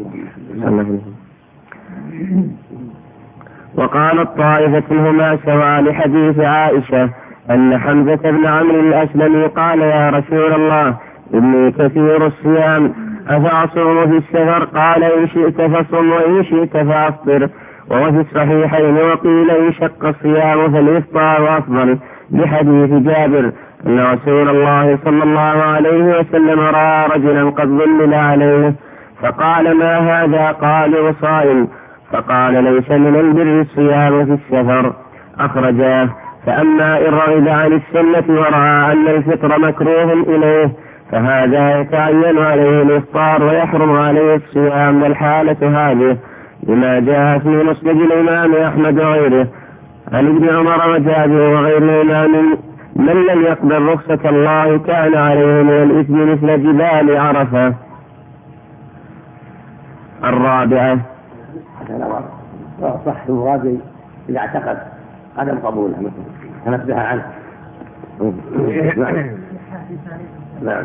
وقالت طائفة: هما سواء لحديث عائشة أن حمزة بن عمرو الأسلمي قال: يا رسول الله إني كثير الصيام أفأصوم في السفر؟ قال: إن شئت فصم وإن شئت فأفطر. وفي الصحيحين وقيل إن شق الصيام فالإفطار أفضل لحديث جابر أن رسول الله صلى الله عليه وسلم رأى رجلا قد ظلل عليه فقال: ما هذا؟ قال: صائم. فقال: ليس من البر الصيام في السفر. أخرجاه. فأما إن رغب عن السنة ورأى أن الفطر مكروه إليه فهذا يتعين عليه الإفطار ويحرم عليه الصيام. والحالة هذه لما جاء في مسند الإمام أحمد وغيره عن ابن عمر وجابر وغيرهما من لم يقبل رخصة الله كان عليه من الإثم مثل جبال عرفة. الرابعة
صح المراد إذا اعتقد عدم قبوله فنبه عنه. نعم.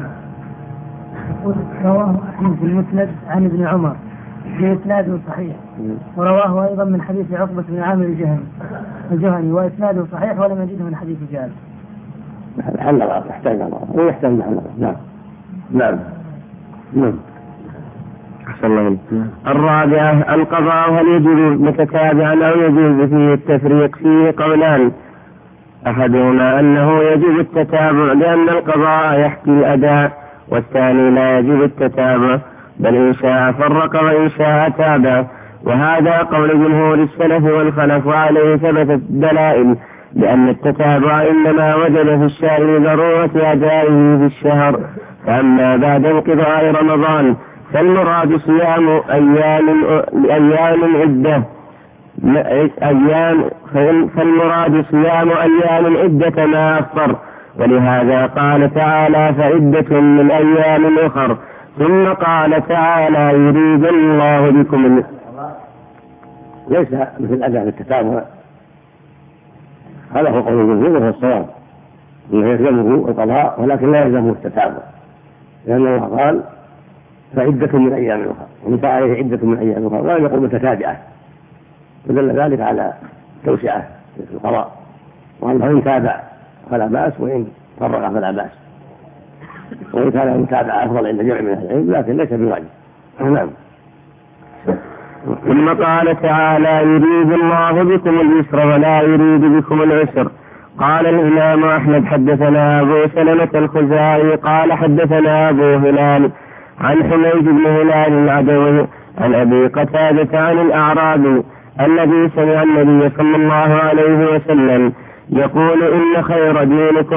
رواه أحمد في المسند عن ابن عمر في إسناد صحيح، ورواه أيضا من حديث عقبة بن عامر الجهني وإسناده صحيح ولم يجده من حديث جابر.
حل يحتاج الله ويحتاج محل. نعم. نعم. نعم.
الرابعة القضاء هل يجوز متتابعا أو يجوز فيه التفريق؟ فيه قولان: أحدهما أنه يجب التتابع لأن القضاء يحكي الأداء، والثاني لا يجب التتابع بل إن شاء فرق وإن شاء تابع. وهذا قول جمهور السلف والخلف وعليه ثبتت الدلائل لأن التتابع إنما وجد في الشهر ضرورة أدائه في الشهر. فأما بعد انقضاء رمضان فالمراد صيام أيام عدة ما أفطر. ولهذا قال تعالى: فعدة من أيام أخر. ثم قال تعالى: يريد الله بكم.
ليس مثل أداء التتابع، هذا هو قول الجمهور وهو الصواب، انه يلزمه القضاء ولكن لا يلزمه التتابع، لأن الله قال: فعدة من أيام أخرى، ومتى عليه عدة من أيام أخرى، ولم يقل متتابعة، فدل ذلك على توسعة في القضاء، وأنه إن تابع فلا بأس وإن فرق فلا بأس، وإن كان المتابعة أفضل عند جمع من أهل العلم لكن ليس بواجب. نعم.
ثم قال تعالى: يريد الله بكم اليسر ولا يريد بكم العسر. قال الإمام أحمد: حدثنا أبو سلمة الخزاعي قال حدثنا أبو هلال عن حميد بن هلال العدوي عن أبي قتادة عن الأعرابي الذي سمع النبي صلى الله عليه وسلم يقول: إن خير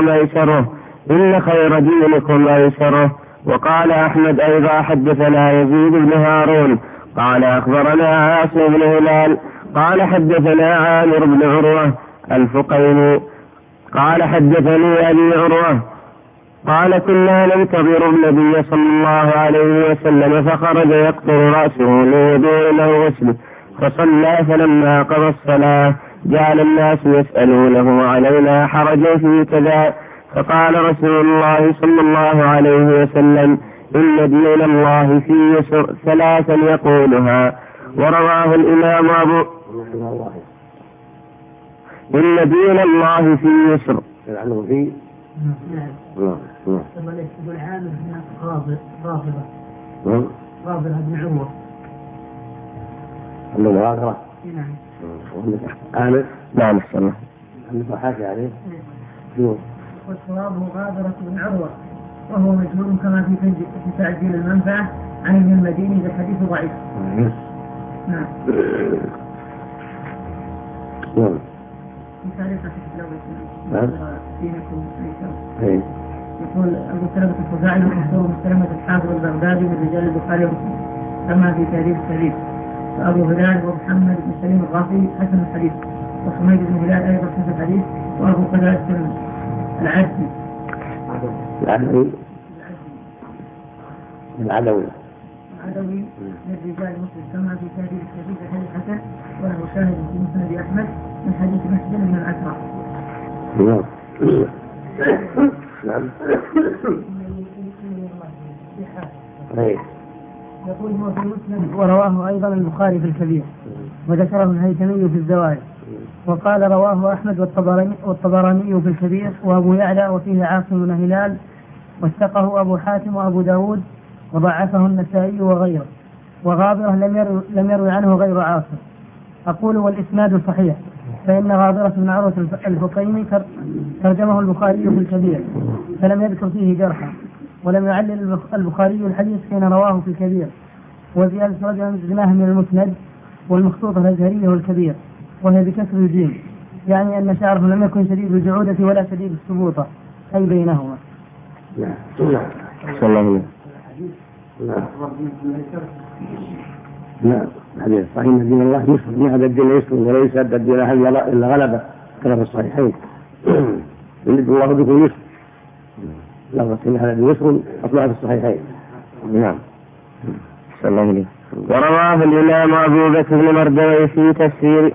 دينكم أيسره. وقال أحمد أيضا: حدثنا يزيد بن هارون قال أخبرنا عاصم بن هلال قال حدثنا عامر بن عروة الفقيني قال حدثني أبي عروة قال: كنا ننتظر النبي صلى الله عليه وسلم فخرج يقطر رأسه ليدور له غسله فصلى، فلما قضى الصلاة جعل الناس يسألونه: علينا حرج في كذا؟ فقال رسول الله صلى الله عليه وسلم: إن دين الله في يسر ثلاثا يقولها. ورواه الإمام إن دين الله في يسر.
غابرة بن عروة.
عندنا غابرة.
نعم.
عامر.
نعم السلام.
عندنا حاجة عليه.
والصواب غابرة بن عروة وهو مجهول كما في تعجيل المنفعة عن ابن المديني بالحديث ضعيف. نعم.
نعم.
في تعليق
نعم.
دينكم أيسر. يقول أبو سلمة الخزاعي ومحضور مسلمة الحافظ البغدادي من رجال البخاري ومسلم كما في تاريخ الحديث. وأبو هلال ومحمد بن سليم الغافي حسن الحديث، وحميد بن هلال أيضا حسن الحديث، وأبو قتادة العدوي.
العدوي
من رجال مسلم كما في تاريخ الحديث الحديث حسن، وله شاهد في مسند أحمد من حديث مسلم بن الأسرع.
نعم.
يقول هو في مسلم ورواه أيضا البخاري في الكبير، وذكره الهيثمي في الزوائد، وقال رواه أحمد والطبراني في الكبير، وأبو يعلى وفيه عاصم بن هلال، وثقه أبو حاتم وأبو داود، وضعفه النسائي وغيره. وغابرة لم يروي عنه غير عاصم. أقول والإسناد صحيح، فإن غابرة بن عروة الفقيمي ترجمه البخاري في الكبير فلم يذكر فيه جرحا، ولم يعلل البخاري الحديث حين رواه في الكبير. وزيادة رجل زناه من المسند والمخطوطة الأزهرية والكبير، وهي بكسر الجيم، يعني أن شعره لم يكن شديد الجعودة ولا شديد السبوطة، أي بينهما.
نعم. حديث صحيح ان دين الله يسر، ما هذا الدين يسر وليس الدين الا غلبه كما في الصحيحين. يريد الله بكم يسر، لفظ ان هذا الدين يسر اطلع في الصحيحين. نعم.
ورواه الإمام أبو بكر بن مردوي في تفسير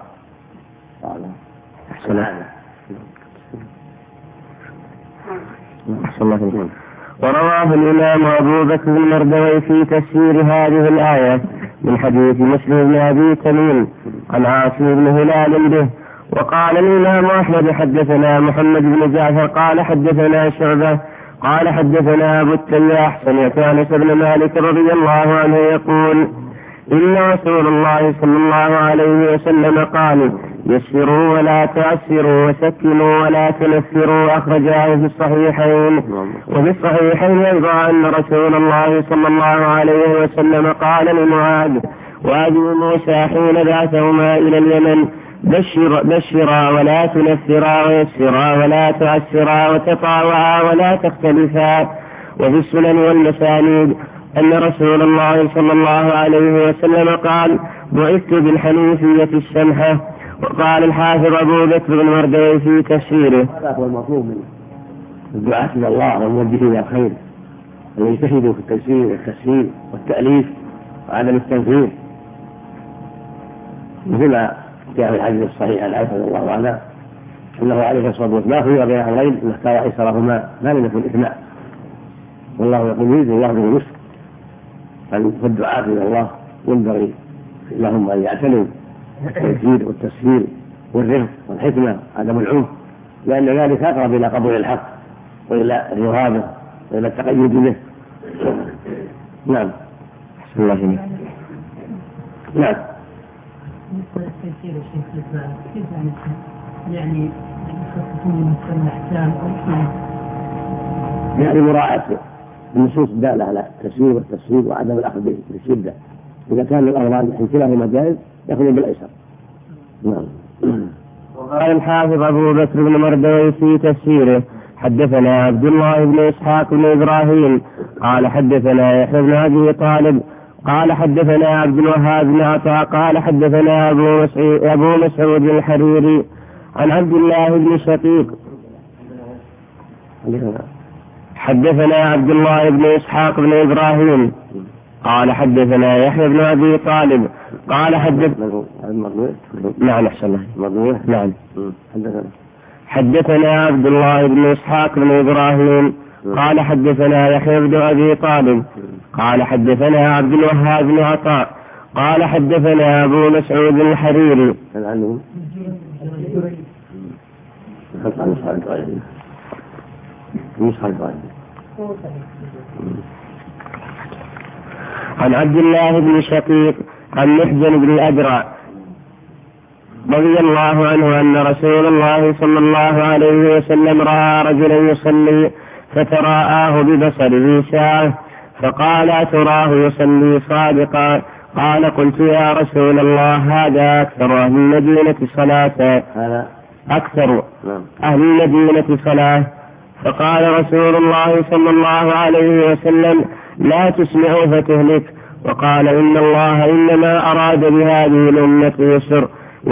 ورواه الإمام أبو بكر بن مردوي في تفسير هذه الآية من حديث مسلم بن أبي تميم عن عاصم بن هلال به. وقال الإمام أحمد حدثنا محمد بن جعفر قال حدثنا شعبة قال حدثنا أبو التياح سمعت أنس بن مالك رضي الله عنه يقول إن رسول الله صلى الله عليه وسلم قال يسروا ولا تعسروا وسكنوا ولا تنفروا، أخرجاه في الصحيحين. وفي الصحيحين أيضا أن رسول الله صلى الله عليه وسلم قال لمعاذ وأبي موسى حين بعثهما إلى اليمن بشرا ولا تنفرا ويسرا ولا تعسرا وتطاوعا ولا تختلفا. وفي السنن والمسانيد أن رسول الله صلى الله عليه وسلم قال بعثت بالحنيفية السمحة. وقال الحافظ أبو بكر بن مردوي في تفسيره
هذا هو المطلوب من الدعاة إلى الله والموجهين إلى الخير، أن يجتهدوا في التيسير والتسهيل والتأليف وعدم التنفير، مثل ما جاء في الحديث الصحيح عن عائشة رضي الله عنها أنه عليه الصلاة والسلام ما خير بين أمرين إن اختار أيسرهما ما لم يكن إثما، والله يقول يريد الله به يسر. فالدعاة إلى الله ينبغي لهم أن يعتنوا التيسير والتسهيل والرفق والحكمة عدم العنف، لأن ذلك أقرب إلى قبول الحق وإلى الرهابة وإلى التقيد به. نعم.
بسم الله.
نعم.
التيسير الشيخ الإسلام كيف يعني يخففون من الأحكام
يعني مراعاة النصوص الدالة على التسهيل والتسهيل وعدم الأخذ بالشدة. إذا كان الأمران كلاهما جائز يأخذ بالأيسر. نعم.
وقال الحافظ أبو بكر بن مردوي في تفسيره حدثنا عبد الله بن إسحاق بن إبراهيم قال حدثنا يحيى بن أبي طالب قال حدثنا عبد الوهاب بن عطاء قال حدثنا أبو مسعود الحريري عن عبد الله بن شقيق حدثنا عبد الله بن إسحاق بن إبراهيم قال حدثنا يحيى بن أبي طالب قال حدثنا عبد الله بن إسحاق بن إبراهيم قال حدثنا يحيى بن أبي طالب قال حدثنا عبد الوهاب بن عطاء قال حدثنا أبو مسعود الحريري عن عبد الله بن شقيق عن محزن بن الأدرع رضي الله عنه أن رسول الله صلى الله عليه وسلم رأى رجلا يصلي فتراءاه ببصره ساعة فقال أتراه يصلي صادقا؟ قال قلت يا رسول الله هذا أكثر أهل المدينة صلاة أكثر أهل المدينة صلاة. فقال رسول الله صلى الله عليه وسلم لا تسمع فتهلك. وقال إن الله إنما أراد بهذه الأمة يسر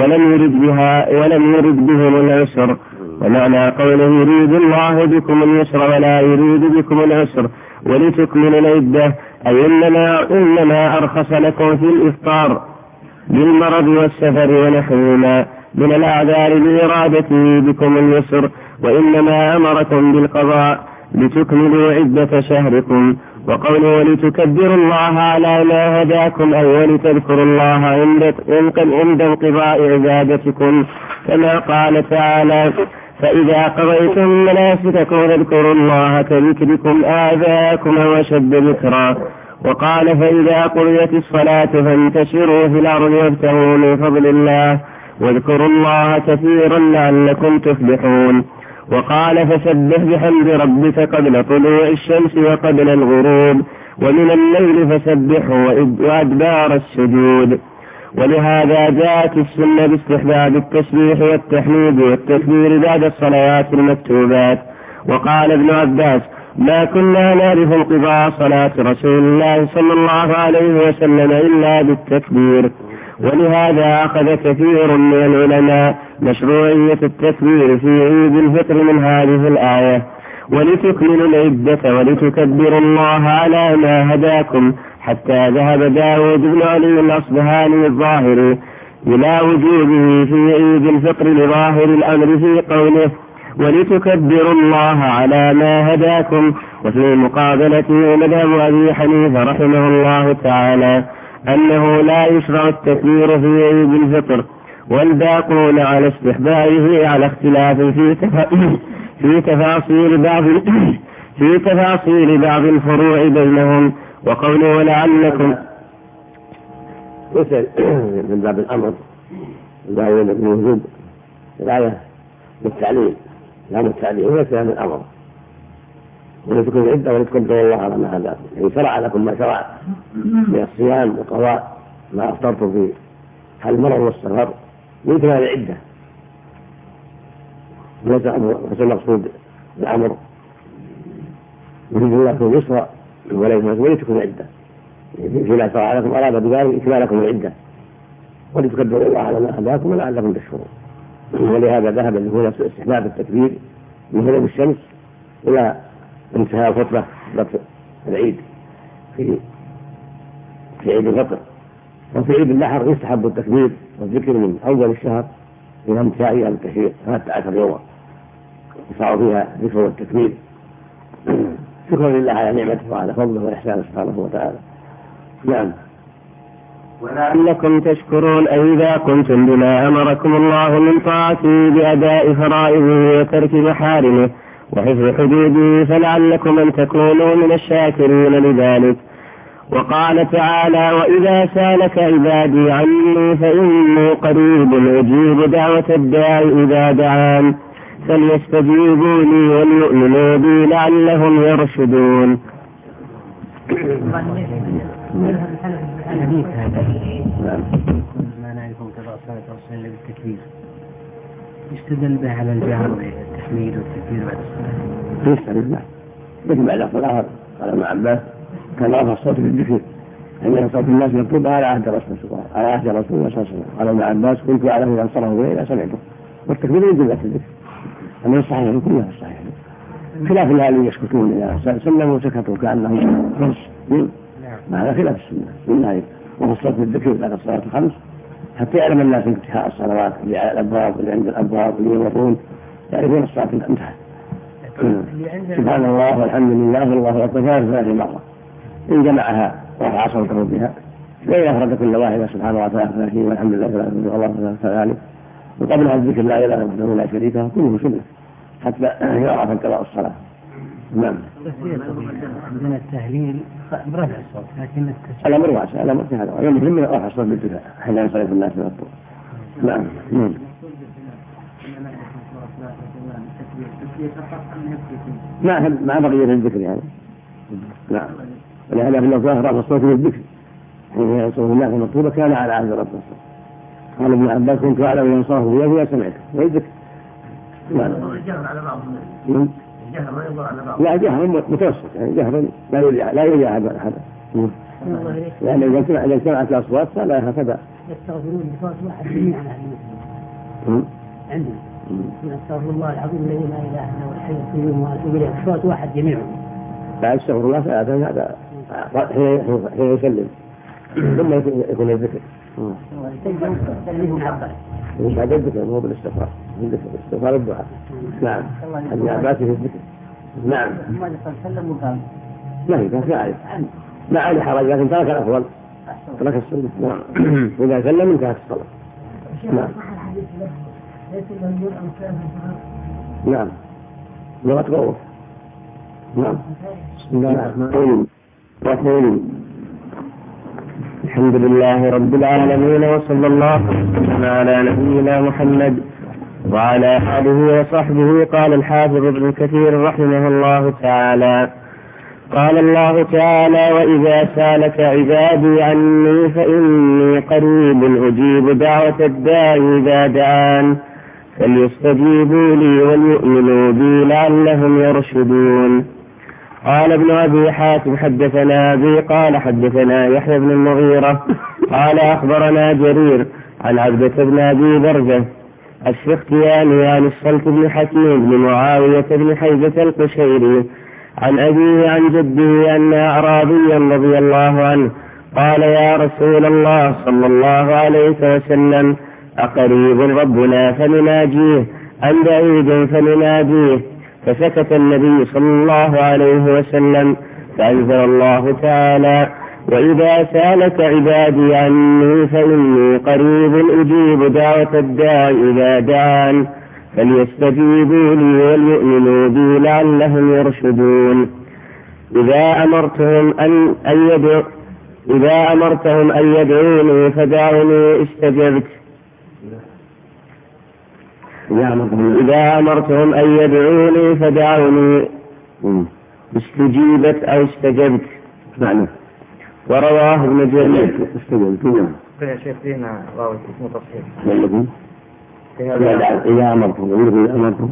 ولم يرد بهم العسر. ومعنى قوله يريد الله بكم اليسر ولا يريد بكم العسر ولتكملوا العدة أي إنما أرخص لكم في الإفطار بالمرض والسفر ونحوهما من الأعذار لإرادته بكم اليسر، وإنما أمركم بالقضاء لتكملوا عدة شهركم. وقوله ولتكبروا الله على ما هداكم أي ولتذكروا الله عند انقضاء عبادتكم، كما قال تعالى فإذا قضيتم مناسككم فاذكروا الله كذكركم آباءكم وأشد ذكرا. وقال فإذا قضيت الصلاة فانتشروا في الأرض وابتغوا من فضل الله واذكروا الله كثيرا لعلكم تفلحون. وقال فسبح بحمد ربك قبل طلوع الشمس وقبل الغروب ومن الليل فسبحه وأدبار السجود. ولهذا جاءت السنة باستحباب التسبيح والتحميد والتكبير بعد الصلوات المكتوبات. وقال ابن عباس ما كنا نعرف انقضاء صلاة رسول الله صلى الله عليه وسلم إلا بالتكبير. ولهذا أخذ كثير من العلماء مشروعية التكبير في عيد الفطر من هذه الآية ولتكملوا العدة ولتكبروا الله على ما هداكم، حتى ذهب داود بن علي الأصبهاني الظاهري إلى وجوبه في عيد الفطر لظاهر الأمر في قوله ولتكبروا الله على ما هداكم. وفي مقابلته مذهب أبي حنيفة رحمه الله تعالى أنه لا يشرع التكبير في عيد الفطر، والباقون على استحبابه على اختلاف في تفاصيل بعض الفروع بينهم. وقوله ولعلكم
مثل من باب الأمر الداعي إلى الوجوب الآية بالتعليل لام التعليل وليس من الأمر ولتكن العدة ولتكبروا الله على ما هداكم، يعني شرع لكم ما شرع من الصيام وقضاء ما أفطرتم في حال المرض والسفر من كمال العدة، ليس المقصود بالأمر يريد الله لكم اليسر ولتكن العدة فيما شرع لكم أراد بذلك إكمالكم العدة ولتكبروا الله على ما هداكم ولعلكم تشكرون. ولهذا ذهب هنا استحباب التكبير من غروب الشمس إلى انتهاء الخطبة العيد في عيد الفطر. وفي عيد النحر يستحب التكبير والذكر من أول الشهر إلى انتهاء أيام التشريق 13 يوما يشرع فيها ذكر والتكبير شكرا لله على نعمته وعلى فضله وإحسانه سبحانه وتعالى. نعم.
ولعلكم تشكرون أي إذا قمتم بما أمركم الله من طاعته بأداء فرائضه وترك محارمه وحفظ حدوده فلعلكم أن تكونوا من الشاكرين لذلك. وقال تعالى وإذا سالك عبادي عني فإني قريب أجيب دعوة الداعي إذا دعان فليستجيبوا لي وليؤمنوا بي لعلهم يرشدون.
الحديث هذا ما نعرف انقضاء صلاة الرسول إلا بالتكبير يستدل به على الجهر والتحميد والتكبير بعد الصلاة.
يستدل به مثل بعد الصلاة قال ابن عباس كان رفع الصوت بالذكر أن صوت الناس مكتوب على عهد رسول الله على عهد رسول الله صلى الله عليه وسلم. قال ابن عباس كنت أعلم إذا صرفوا به إذا سمعته والتكبير يجب ذات الذكر أما الصحيح كلها الصحيح خلاف الذين يسكتون إذا سلموا وسكتوا كأنهم فرس هذا خلاف السنة والنهي وخصوصا بالذكر بعد الصلاة الخمس حتى يعلم الناس انتهاء الصلوات اللي على الأبواب واللي عند الأبواب واللي يمرون يعرفون الصلاة انتهت. سبحان الله والحمد لله والله أكبر 33 مرة إن جمعها ورفع صوته بها لا يفرد كل واحدة سبحان الله 33 والحمد لله والله كذلك وقبلها الذكر لا إله إلا الله لا شريك له كله سنة حتى يعرف انقضاء الصلاة. نعم.
عندنا التهليل برفع الصوت لكن
الأمر واسع، الأمر في هذا يوم مهم رفع الصوت بالدفاع حين ينصرف الناس من الطول. نعم. ما بقية الذكر يعني. نعم. ولهذا في اللفظ رفع الصوت بالذكر حين ينصرف الناس من الطول كان على عهد رفع الصوت. قال ابن عباس كنت أعلم أن ينصرف بيده سمعته والذكر. نعم. لا جهر متوسط يعني جهر لا يرجع هذا يعني إذا اجتمعت الأصوات فلا هكذا
يستغفرون بصوت واحد جميعا عندنا نستغفر الله العظيم الذي لا إله إلا هو الحي القيوم وأتوب إليه بصوت واحد جميعهم. لا
استغفر الله هذا حين يسلم ثم يكون الذكر. مش هذا الذكر هو بالاستغفار الاستغفار الدعاء. نعم. ابن عباس في الذكر. نعم.
ما سلم وقام.
لا يعرف. لا عليه حرج لكن ترك الأفضل. ترك السنة. نعم. إذا سلم انتهت الصلاة. نعم. نعم. لغة غوف. نعم. بسم الله الرحمن الرحيم. الحمد لله رب العالمين وصلى الله وسلم على نبينا محمد وعلى آله وصحبه. قال الحافظ ابن كثير رحمه الله تعالى قال الله تعالى وإذا سالك عبادي عني فإني قريب أجيب دعوة الداعي إذا دعان فليستجيبوا لي وليؤمنوا بي لعلهم يرشدون. قال ابن أبي حاتم حدثنا أبي قال حدثنا يحيى بن المغيرة قال أخبرنا جرير عن عبدة بن أبي برزة السختياني عن الصلت بن حكيم بن معاوية بن حيزة القشيري عن أبيه عن جده أن أعرابيا رضي الله عنه قال يا رسول الله صلى الله عليه وسلم أقريب ربنا فنناجيه أم بعيد فنناديه؟ فسكت النبي صلى الله عليه وسلم فأنزل الله تعالى وإذا سالك عبادي عني فإني قريب أجيب دعوة الداعي إذا دعان فليستجيبوا لي وليؤمنوا بي لعلهم يرشدون. إذا أمرتهم أن يدعوني فدعوني استجبت. إذا أمرتهم أن يدعوني فدعوني استجيبت أو استجبت. معنى. ورواه ابن جرير. استجبت.
يا شيخ فينا راوي اسمه تصحيح.
إذا أمرتهم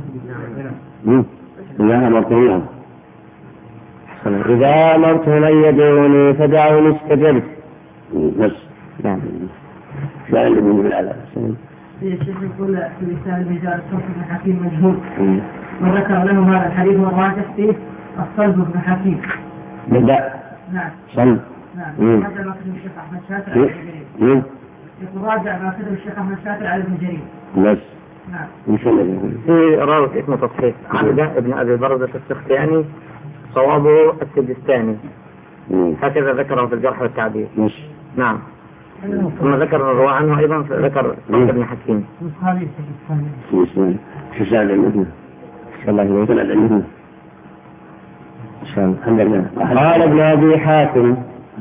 إذا أمرتهم أن يدعوني فدعوني استجبت. بس. نعم. لا يلزم بالعلاء.
الشيخ يقول في لسان الرجال الصلت بن حكيم مجهول وذكر له هذا الحديث والراجح فيه الصلت بن حكيم.
بدأ.
نعم.
صلت.
نعم. هذا ما كتب الشيخ أحمد شاكر على ابن جرير. يراجع ما كتب الشيخ أحمد شاكر على ابن جرير.
بس.
نعم.
في راوي اسمه تصحيح عبدة ابن أبي برزة السختياني صوابه السجستاني هكذا ذكره في الجرح والتعديل. نعم. ثم ذكر الرواة عنه أيضا ذكر صلت بن حكيم.
هذه السجستاني.
شو سأل عنه؟ الله سأل عنه. قال ابن أبي حاتم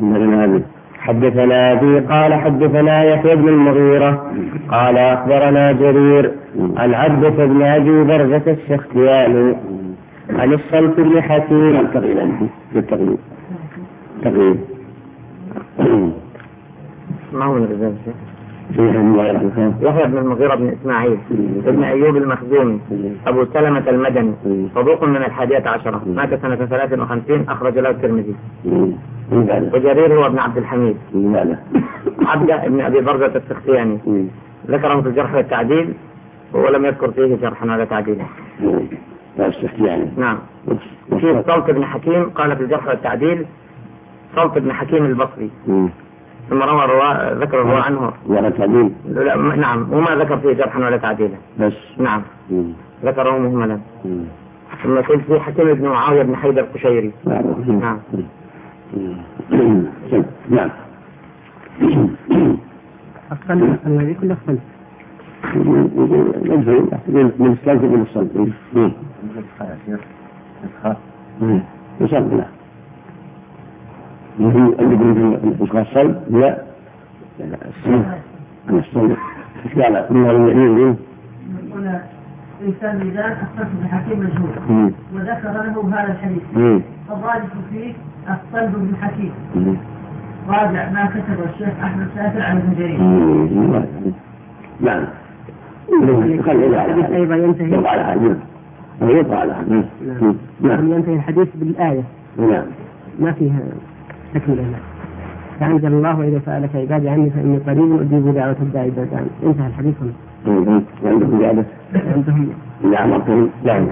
حدثنا أبي قال حدثنا يحيى بن المغيرة قال أخبرنا جرير عن عبدة بن أبي برزة السختياني عن الصلت بن حكيم تقريب
ما هو الرجال يحيى بن المغيرة بن إسماعيل ابن أيوب المخزومي أبو سلمة المدني صدوق من 11 مات سنة 53 أخرج له الترمذي. وجرير هو ابن عبد الحميد عبدة ابن أبي برزة السختياني ذكره في الجرح والتعديل ولم يذكر فيه جرحا ولا تعديلا. نعم. في صلت بن حكيم قال في الجرح والتعديل صلت بن حكيم البصري ثم ذكر الرواة عنه
ولا تعديل.
نعم وما ذكر فيه جرحا ولا تعديلا
بس.
نعم. ذكره مهملا. ثم قلت في حكيم بن معاوية بن حيدر القشيري. نعم.
نعم.
أقل الذي كل أقل
من الصلت من الصلت. يصلي لا مثل اللي يقول نسخة الصلب لا السنة عن السنة إيش قال من المؤمنين
هنا إنسان إذا أختص بحكيم مجهول وذكر له هذا الحديث الراجح فيه الصلب بن حكيم راجع ما كتب الشيخ أحمد شافع عن ابن جرير.
نعم.
الحديث أيضا ينتهي
نعم.
ينتهي الحديث بالآية.
نعم.
ما فيها تكملة. فأنزل الله وإذا سألك عبادي عني فإني قريب أجيب دعوة الداعي إذا دعان. انتهى الحديث هنا.
عندهم زيادة؟
عندهم.
نعم أعطهم. نعم.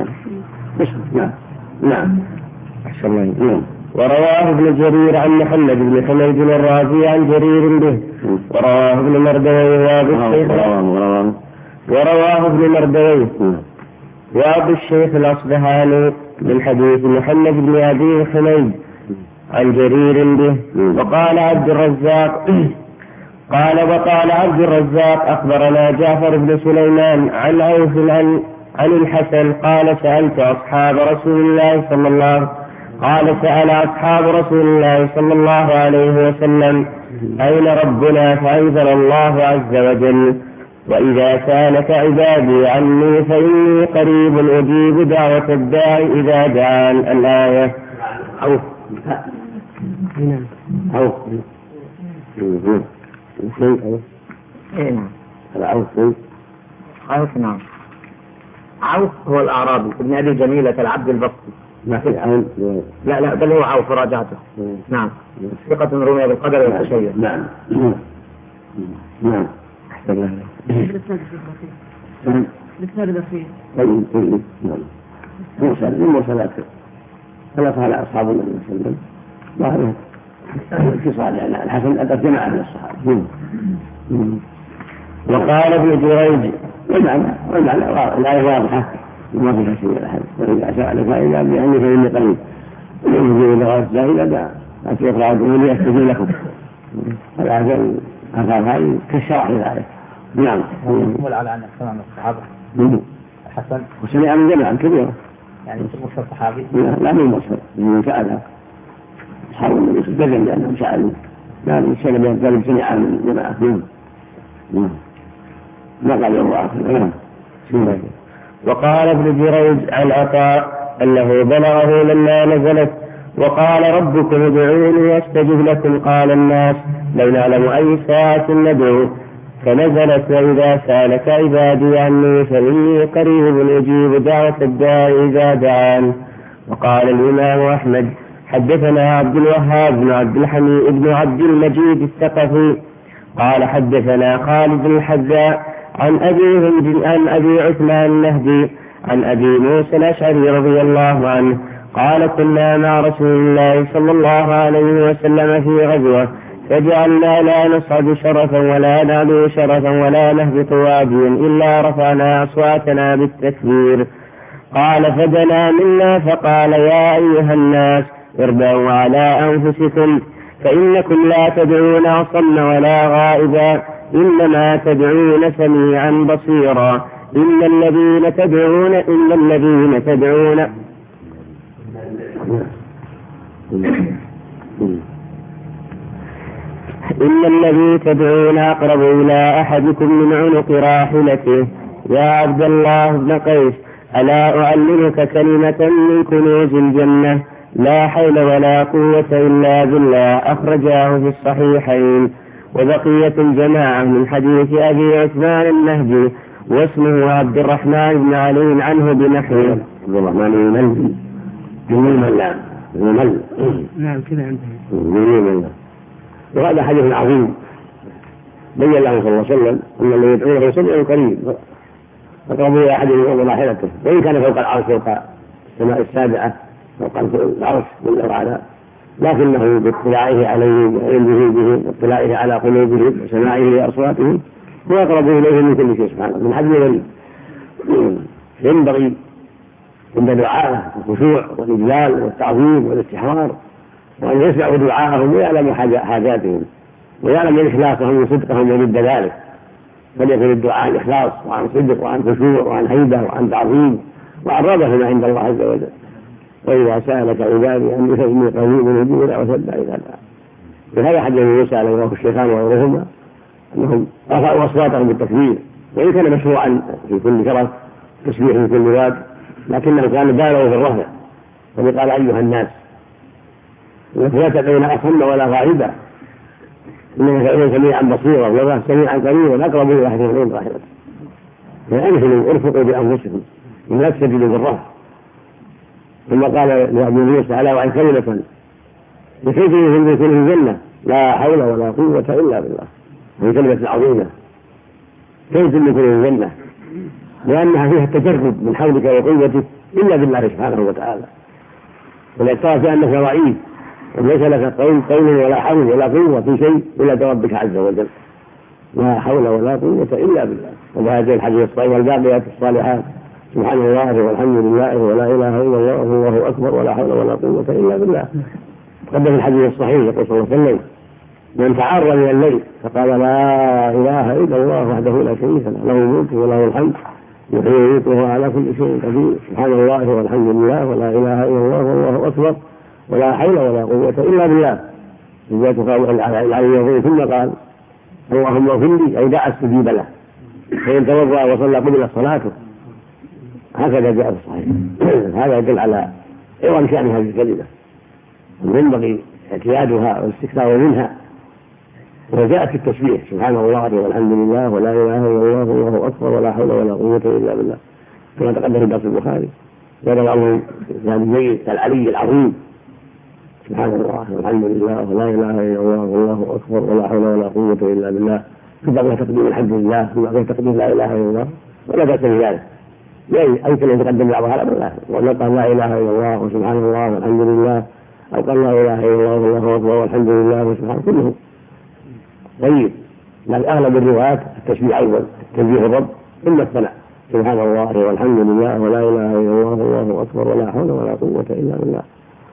نعم. أحسن الله. نعم.
ورواه ابن جرير عن محمد بن حميد الرازي عن جرير به ورواه ابن مردويه ورواه ابن مردويه وابو الشيخ الأصبهاني من حديث محمد بن أبي حميد عن جرير به وقال عبد الرزاق أخبرنا جعفر بن سليمان عن عوف عن الحسن قال سأل أصحاب رسول الله صلى الله عليه وسلم أين ربنا فأنزل الله عز وجل وإذا سألك عبادي عني فإني قريب أجيب دعوة الداعي إذا دعان. الآية.
عوف
عوف هو الأعرابي ابن أبي جميلة العبد البصري.
ما في عون.
لا بل هو عوف راجعته. نعم. ثقة رمي بالقدر والتشيع.
نعم. أحسن الله.
الإسناد الأخير.
طيب. نعم. مرسلات. ثلاث على أصحاب النبي صلى الله عليه وسلم. في صالح الحسن أتى جماعة من الصحابة.
وقال ابن جريج
والمعنى الآية واضحة وما فيها شيء من أحد. وإذا سألك إذا بأني فإني قريب يجيب دعوة الداعي إذا دعا أتي يقرأ ادعوني أستجيب لكم. الآية هذه كالشرح لذلك. نعم.
يقول على أن سمع من الصحابة الحسن
وسمع من جماعة كبيرة
يعني مرسل صحابي.
لا من مرسل من سألها أصحاب النبي صلى الله عليه وسلم لأنهم سألوا لا من سمع من جماعة. ما قال يوم آخر.
وقال ابن جريج عن عطاء أنه بلغه لما نزلت وقال ربكم ادعوني أستجب لكم قال الناس لو نعلم أي ساعة ندعو فنزلت وإذا سألك عبادي عني فإني قريب أجيب دعوة الداعي إذا دعان. وقال الإمام أحمد حدثنا عبد الوهاب بن عبد الحميد بن عبد المجيد الثقفي قال حدثنا خالد الحذاء عن أبي عثمان النهدي عن أبي موسى الأشعري رضي الله عنه قال كنا مع رسول الله صلى الله عليه وسلم في غزوة فجعلنا لا نصعد شرفا ولا نعلو شرفا ولا نهبط واديا إلا رفعنا أصواتنا بالتكبير. قال فدنا منا فقال يا أيها الناس اربعوا على أنفسكم فإنكم لا تدعون أصم ولا غائبا إنما تدعون سميعا بصيرا إن الذين تدعون أقرب إلى أحدكم من عنق راحلته. يا عبد الله بن قيس ألا أعلمك كلمة من كنوز الجنة لا حول ولا قوة إلا بالله أخرجاه في الصحيحين. وبقية الجماعة من حديث أبي عثمان النهدي واسمه عبد الرحمن بن علي عنه بنحوه.
عبد الرحمن المل
نعم كذا عنده.
وهذا حديث عظيم بين له صلى الله عليه وسلم أن الذي يدعونه سمع قريب فقربوا إلى أحد يوم راحلته وإن كان فوق العرش فوق السماء السابعة فوق العرش جل وعلا لكنه باطلاعه عليهم وعلمه بهم واطلاعه على قلوبهم وسماعه لأصواتهم هو أقرب إليه من كل شيء سبحانه من حد غريب. ينبغي عند دعاءه الخشوع والإجلال والتعظيم والاستحضار وأن يسمعوا دعاءهم ويعلموا حاجاتهم ويعلم إخلاصهم وصدقهم وضد ذلك فليكن الدعاء عن إخلاص وعن صدق وعن خشوع وعن هيبة وعن تعظيم وعن رغبة عند الله عز وجل وإذا سألك عبادي أني فإني قريب أجيب دعوة الداعي إذا دعان. وهذا حديث موسى عليه رواه الشيخان وغيرهما أنهم رفعوا أصواتهم بالتكبير، وإن كان مشروعا في كل شرف تسبيح في كل واد، لكنه كان بالغوا في الرفع، فقال أيها الناس لا تدعون أصم ولا غائبا إنك تدعون سميعا بصيرا والله سميعا قريبا أقرب إلى أحدهم من راحلته. فأنزلوا ارفقوا بأنفسكم ولا تسجلوا بالرفع. ثم قال لعبد موسى ألا وعن كلمة لكيف يكون في الجنة لا حول ولا قوة إلا بالله، هي كلمة عظيمة كيف يكون في الجنة، لأنها فيها التجرد من حولك وقوتك إلا بالله سبحانه وتعالى، والاعتراف بأنك ضعيف وليس لك قول ولا حول ولا قوة في شيء إلا بربك عز وجل، لا حول ولا قوة إلا بالله. وهذا الحديث الصحيح والباقيات الصالحات سبحان الله والحمد لله ولا إله إلا الله والله أكبر ولا حول ولا قوة إلا بالله. قدم الحديث الصحيح يقول صلى الله عليه وسلم من تعرض من الليل فقال لا إله إلا الله وحده لا شريك له له الملك وله الحمد يحيي ويميت وهو على كل شيء قدير سبحان الله والحمد لله ولا إله إلا الله والله أكبر ولا حول ولا قوة إلا بالله. إذا تقال العلي ثم قال اللهم اغفر لي أي دعا استجيب له، فإن توضأ وصلى قبل صلاته. هكذا جاء في الصحيح. هذا يدل على عظم شأن هذه الكلمة وينبغي اعتيادها والاستكثار منها. وجاءت في التسبيح سبحان الله والحمد لله ولا إله إلا الله والله أكبر ولا حول ولا قوة إلا بالله، كما تقدم في درس البخاري. يدعو الله يعني العلي العظيم سبحان الله والحمد لله ولا إله إلا الله والله أكبر ولا حول ولا قوة إلا بالله. ينبغي تقديم الحمد لله، ينبغي تقديم لا إله إلا الله ولا بأس بذلك، يعني أي كلمة تقدم بعضها لا بالله، ولا قال لا إله إلا الله وسبحان الله والحمد لله، أو قال لا إله إلا الله والله أكبر والحمد لله وسبحان كله طيب. لكن أغلب الروايات التسبيح أول تسبيح الرب ثم الثناء سبحان الله والحمد لله ولا إله إلا الله والله أكبر ولا حول ولا قوة إلا بالله.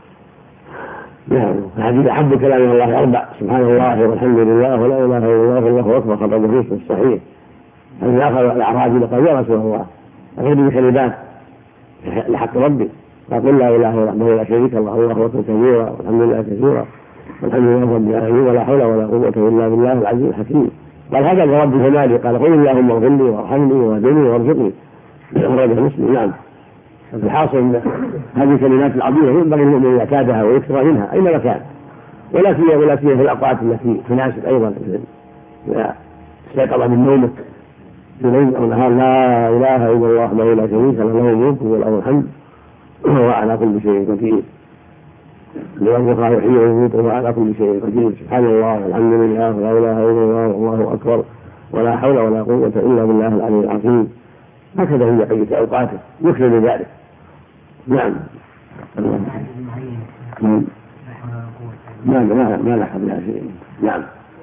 نعم. الحديث أحب كلام الله أربع سبحان الله والحمد لله ولا إله إلا الله والله أكبر خرج في الصحيح. هذا أخذ الأعرابي قال يا رسول الله أخذني بكلمات لحق ربي، فقل لا إله إلا الله لا شريك له الله أكبر كبيرا والحمد لله كثيرا والحمد لله رب العالمين ولا حول ولا قوة إلا بالله العزيز الحكيم. قال هذا لرب جمالي، قال قل اللهم اغفر لي وارحمني واهدني وارزقني. أخرجه مسلم. نعم. الحاصل أن هذه الكلمات العظيمة ينبغي المؤمن أن يعتادها ويكثر منها أينما كان، ولا سيما في الأوقات التي تناسب أيضا استيقظ من نومه في ليل أو نهار لا إله إلا الله وحده لا شريك له له الملك وله الحمد وهو على كل شيء قدير. لأنه يحيي ويميت وهو على كل شيء قدير. سبحان الله والحمد لله ولا إله إلا الله والله أكبر ولا حول ولا قوة إلا بالله العلي العظيم. هكذا هي بقية أوقاته يكثر ذلك. نعم. ما لح بها شيء. نعم.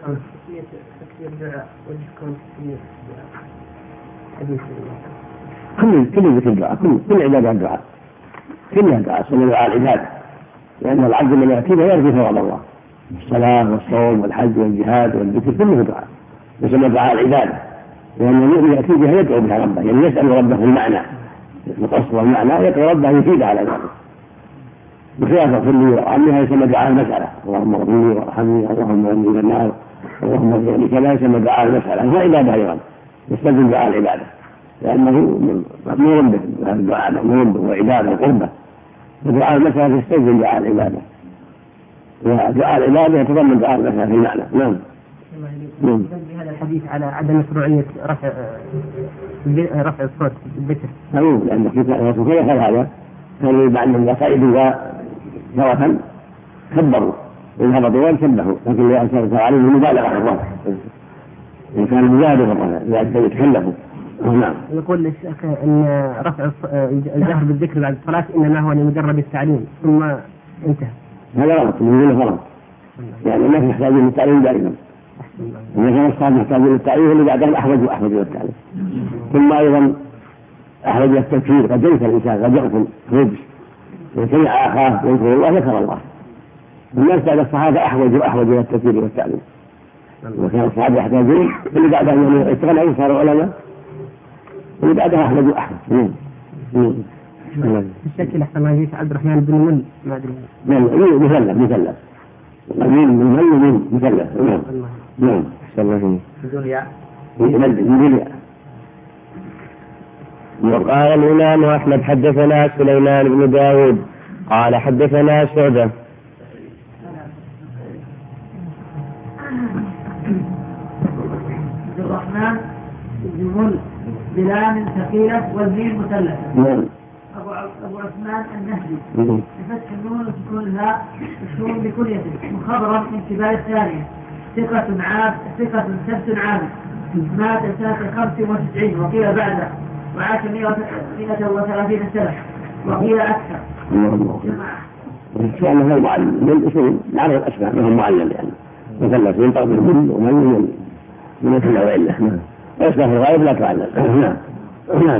كل ذكر الدعاء كل عبادة الدعاء كلها دعاء سنة دعاء العبادة، لأن العبد من يأتيه يرجو ثواب الله. الصلاة والصوم والحج والجهاد والذكر كله دعاء يسمى دعاء العبادة، لأن المؤمن يأتي بها يدعو بها ربه، يعني يسأل ربه المعنى القصد والمعنى، يدعو ربه يفيد على ذلك. بخلاف اغفر لي وارحمني يسمى دعاء المسألة، اللهم اغفر لي وارحمني اللهم اغفر لي النار اللهم اغفر لي، كذا يسمى دعاء المسألة. هو عبادة أيضا يستلزم دعاء العبادة، لأنه مأمور به، هذا الدعاء مأمور به وعبادة وقربة. ودعاء المسألة يستلزم دعاء العبادة، ودعاء العبادة يتضمن دعاء المسألة في المعنى. نعم.
هذا الحديث على عدم مشروعية رفع الصوت بالذكر.
نعم، لأن في الرسول كيف هذا كانوا بعد من قصائد ثوة كبروا إن هبطوا وانتبهوا، لكن لا أثر عليه المبالغة في الرفع، إن كان مجاهد في الرفع لأجل يتكلفوا. نعم.
يقول الشيخ أن رفع الجهر بالذكر بعد الصلاة إنما هو لمجرد التعليم ثم انتهى.
هذا غلط، من غلط، يعني الناس يحتاجون للتعليم دائما. إذا كان الصلاة يحتاجون للتعليم اللي بعدها أحوج للتعليم. ثم أيضا أحوج للتذكير، قد ينسى الإنسان قد يغفل يجلس وسمع أخاه يذكر الله ذكر الله. الناس بعد الصحابة أحوج إلى التذكير والتعليم، وكان الصحابة يحتاجون اللي بعدها أن يشتغل عليه صاروا علماء، واللي بعدها أحوج.
الشكل أحسن ما يجيك عبد الرحمن بن من ما أدري.
مثلث قليل من مثلث. نعم.
بدون ياء.
وقال الإمام أحمد حدثنا سليمان بن داود قال حدثنا شعبة.
عبد الرحمن بن مل بلام ثقيلة والميم مثلثة. أبو عثمان النهدي بفتح النون وسكون الهاء مشهور بكنيته مخضرم من كبار الثانية ثقة ثبت عابد مات سنة 95 وقيل بعده وعاش 130 سنة وقيل أكثر.
كان هو معلم من الأصول نعرف الأسماء منهم معلم يعني مثلث ينطق بالكل ومن مثل وإلا ويصلح الغائب لا تعلم. نعم.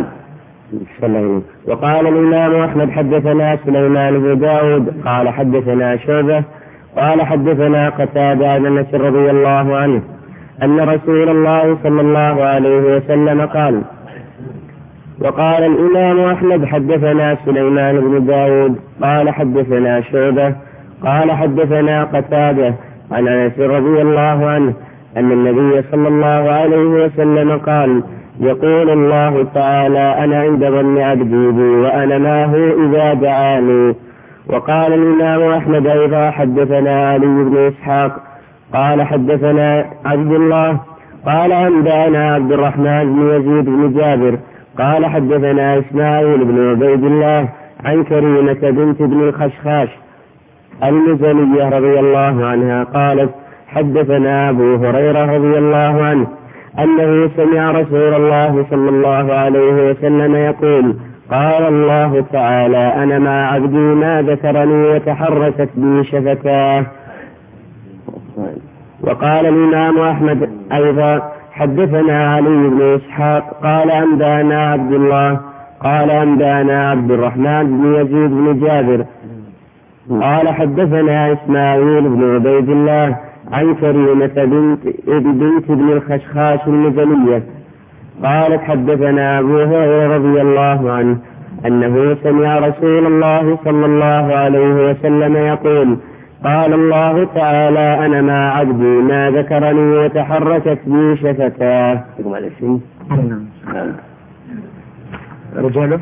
وقال الإمام أحمد حدثنا سليمان بن داود قال حدثنا شعبة قال حدثنا قتادة بن أنس رضي الله عنه أن رسول الله صلى الله عليه وسلم قال. وقال الإمام أحمد حدثنا سليمان بن داود قال حدثنا شعبة قال حدثنا قتادة عن أنس رضي الله عنه أن النبي صلى الله عليه وسلم قال يقول الله تعالى أنا عند ظن عبدي بي وأنا معه إذا دعاني. وقال الإمام أحمد أيضا حدثنا علي بن إسحاق قال حدثنا عبد الله قال أنبأنا عبد الرحمن بن يزيد بن جابر قال حدثنا إسماعيل بن عبيد الله عن كريمة بنت ابن الخشخاش المزنية رضي الله عنها قالت حدثنا أبو هريرة رضي الله عنه أنه سمع رسول الله صلى الله عليه وسلم يقول قال الله تعالى أنا مع عبدي ما ذكرني وتحركت بي شفتاه. وقال الإمام أحمد أيضا حدثنا علي بن إسحاق قال أنبأنا عبد الله قال أنبأنا عبد الرحمن بن يزيد بن جابر قال حدثنا إسماعيل بن عبيد الله عن كريمة بنت ابن الخشخاش المزنية قالت حدثنا أبو هريرة رضي الله عنه أنه سمع رسول الله صلى الله عليه وسلم يقول قال الله تعالى أنا مع عبدي ما ذكرني وتحركت بي شفتاه.
رجاله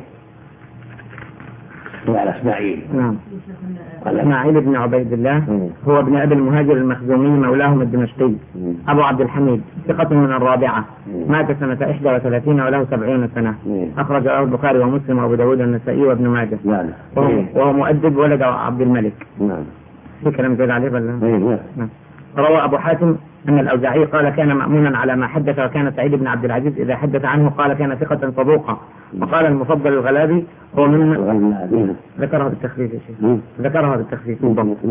وعلى إسماعيل.
نعم. إسماعيل بن عبيد الله هو ابن أبي المهاجر المخزومي مولاهم الدمشقي أبو عبد الحميد ثقة من الرابعة مات سنة 31 وله 70 سنة أخرج له البخاري ومسلم وأبو داود والنسائي وابن ماجه وهو مؤدب ولد عبد الملك. في كلام زاد عليه ولا؟ روى أبو حاتم أن الأوزاعي قال كان مأمونا على ما حدث وكان سعيد بن عبد العزيز إذا حدث عنه قال كان ثقة صدوقا. وقال المفضل الغلابي هو ممن ذكرها بالتخفيف يا شيخ ذكرها بالتخفيف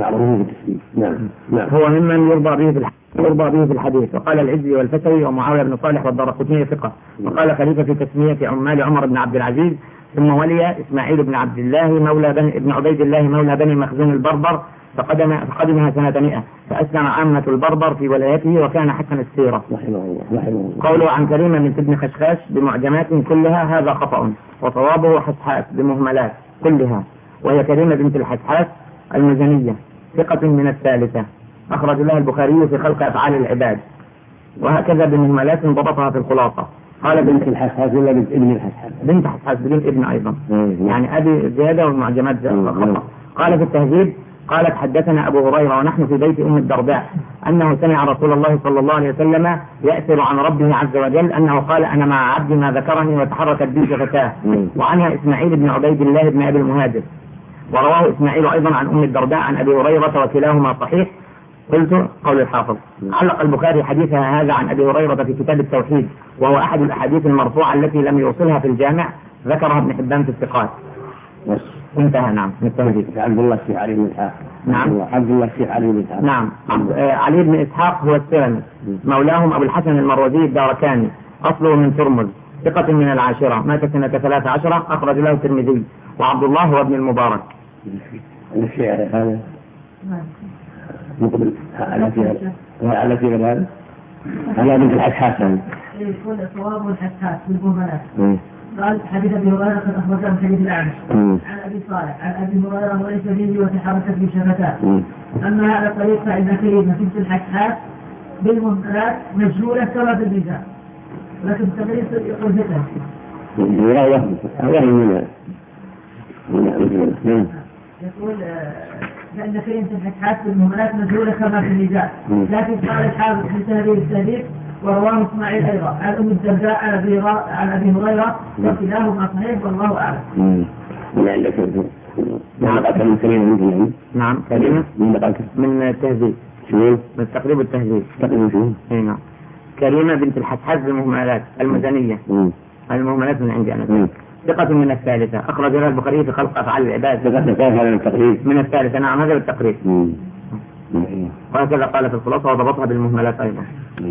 هو ممن يرضى به في الحديث. وقال العزي والفتوي ومعاوية بن صالح والدرقطني ثقة. وقال خليفة في تسمية عمال عمر بن عبد العزيز ثم ولي إسماعيل بن عبد الله مولى ابن عبيد الله مولى بني مخزوم البربر فقدمها سنة 100 فأسلم عامة البربر في ولايته وكان حسن السيرة. قوله عن كريمة بنت ابن خشخاش بمعجمات كلها هذا خطأ وصوابه حسحاس بمهملات كلها وهي كريمة بنت الحسحاس المزنية ثقة من الثالثة أخرج لها البخاري في خلق أفعال العباد وهكذا بمهملات ضبطها في الخلاصة. قال
بنت الحسحاس ولا بنت ابن الحسحاس؟
بنت حسحاس بدون ابن أيضا يعني أبي زيادة والمعجمات خطأ. قال في التهذيب قالت حدثنا أبو هريرة ونحن في بيت أم الدرداء أنه سمع رسول الله صلى الله عليه وسلم يأثر عن ربه عز وجل أنه قال أنا مع عبدي ما ذكرني وتحركت بي شفتاه. وعنها إسماعيل بن عبيد الله بن أبي المهاجر ورواه إسماعيل أيضا عن أم الدرداء عن أبي هريرة وكلاهما صحيح. قلت قول الحافظ علق البخاري حديثها هذا عن أبي هريرة في كتاب التوحيد وهو أحد الأحاديث المرفوعة التي لم يوصلها في الجامع ذكرها ابن حبان في الثقات. انتهى. نعم.
عبد الله الشيخ علي بن إسحاق.
نعم.
عبد الله الشيخ علي بن إسحاق.
نعم. علي بن إسحاق هو السلمي مولاهم أبو الحسن المروزي الداركاني أصله من ترمز ثقة من العاشرة مات سنة 13 أخرج له الترمذي. وعبد الله هو ابن المبارك.
الشيعر هذا مقبل على في هذا على بنت الحسحاس.
يقول صواب الحسحاس بالمهملات قال حديث ابي هريره قد اخرجه عن حديث الاعمش عن ابي صالح عن ابي هريره وليس به وتحركت به شفتاه. اما هذا الطريق فان كلمه بنت الحكحات بالمهملات مجهوله كما في الرجال، ولكن التغريب يقول ذكر. يقول فإن كلمة الحكحات بالمهملات مجهولة كما في النجاة، لكن قال الحافظ في تهذيب التهذيب ورواه اسماعيل ايضا عن ام الدرداء عن ابي هريره وكلاهما صحيح والله اعلم.
نعم كلمة من التهذيب من تقريب التهذيب نعم كريمة بنت الحكحات بالمهملات المزنية المهملات من عندي أنا ثقة من الثالثة أخرج لها البخاري في خلق أفعال العباد من الثالثة. نعم هذا بالتقريب وهكذا قال في الخلاصة وضبطها بالمهملات أيضا.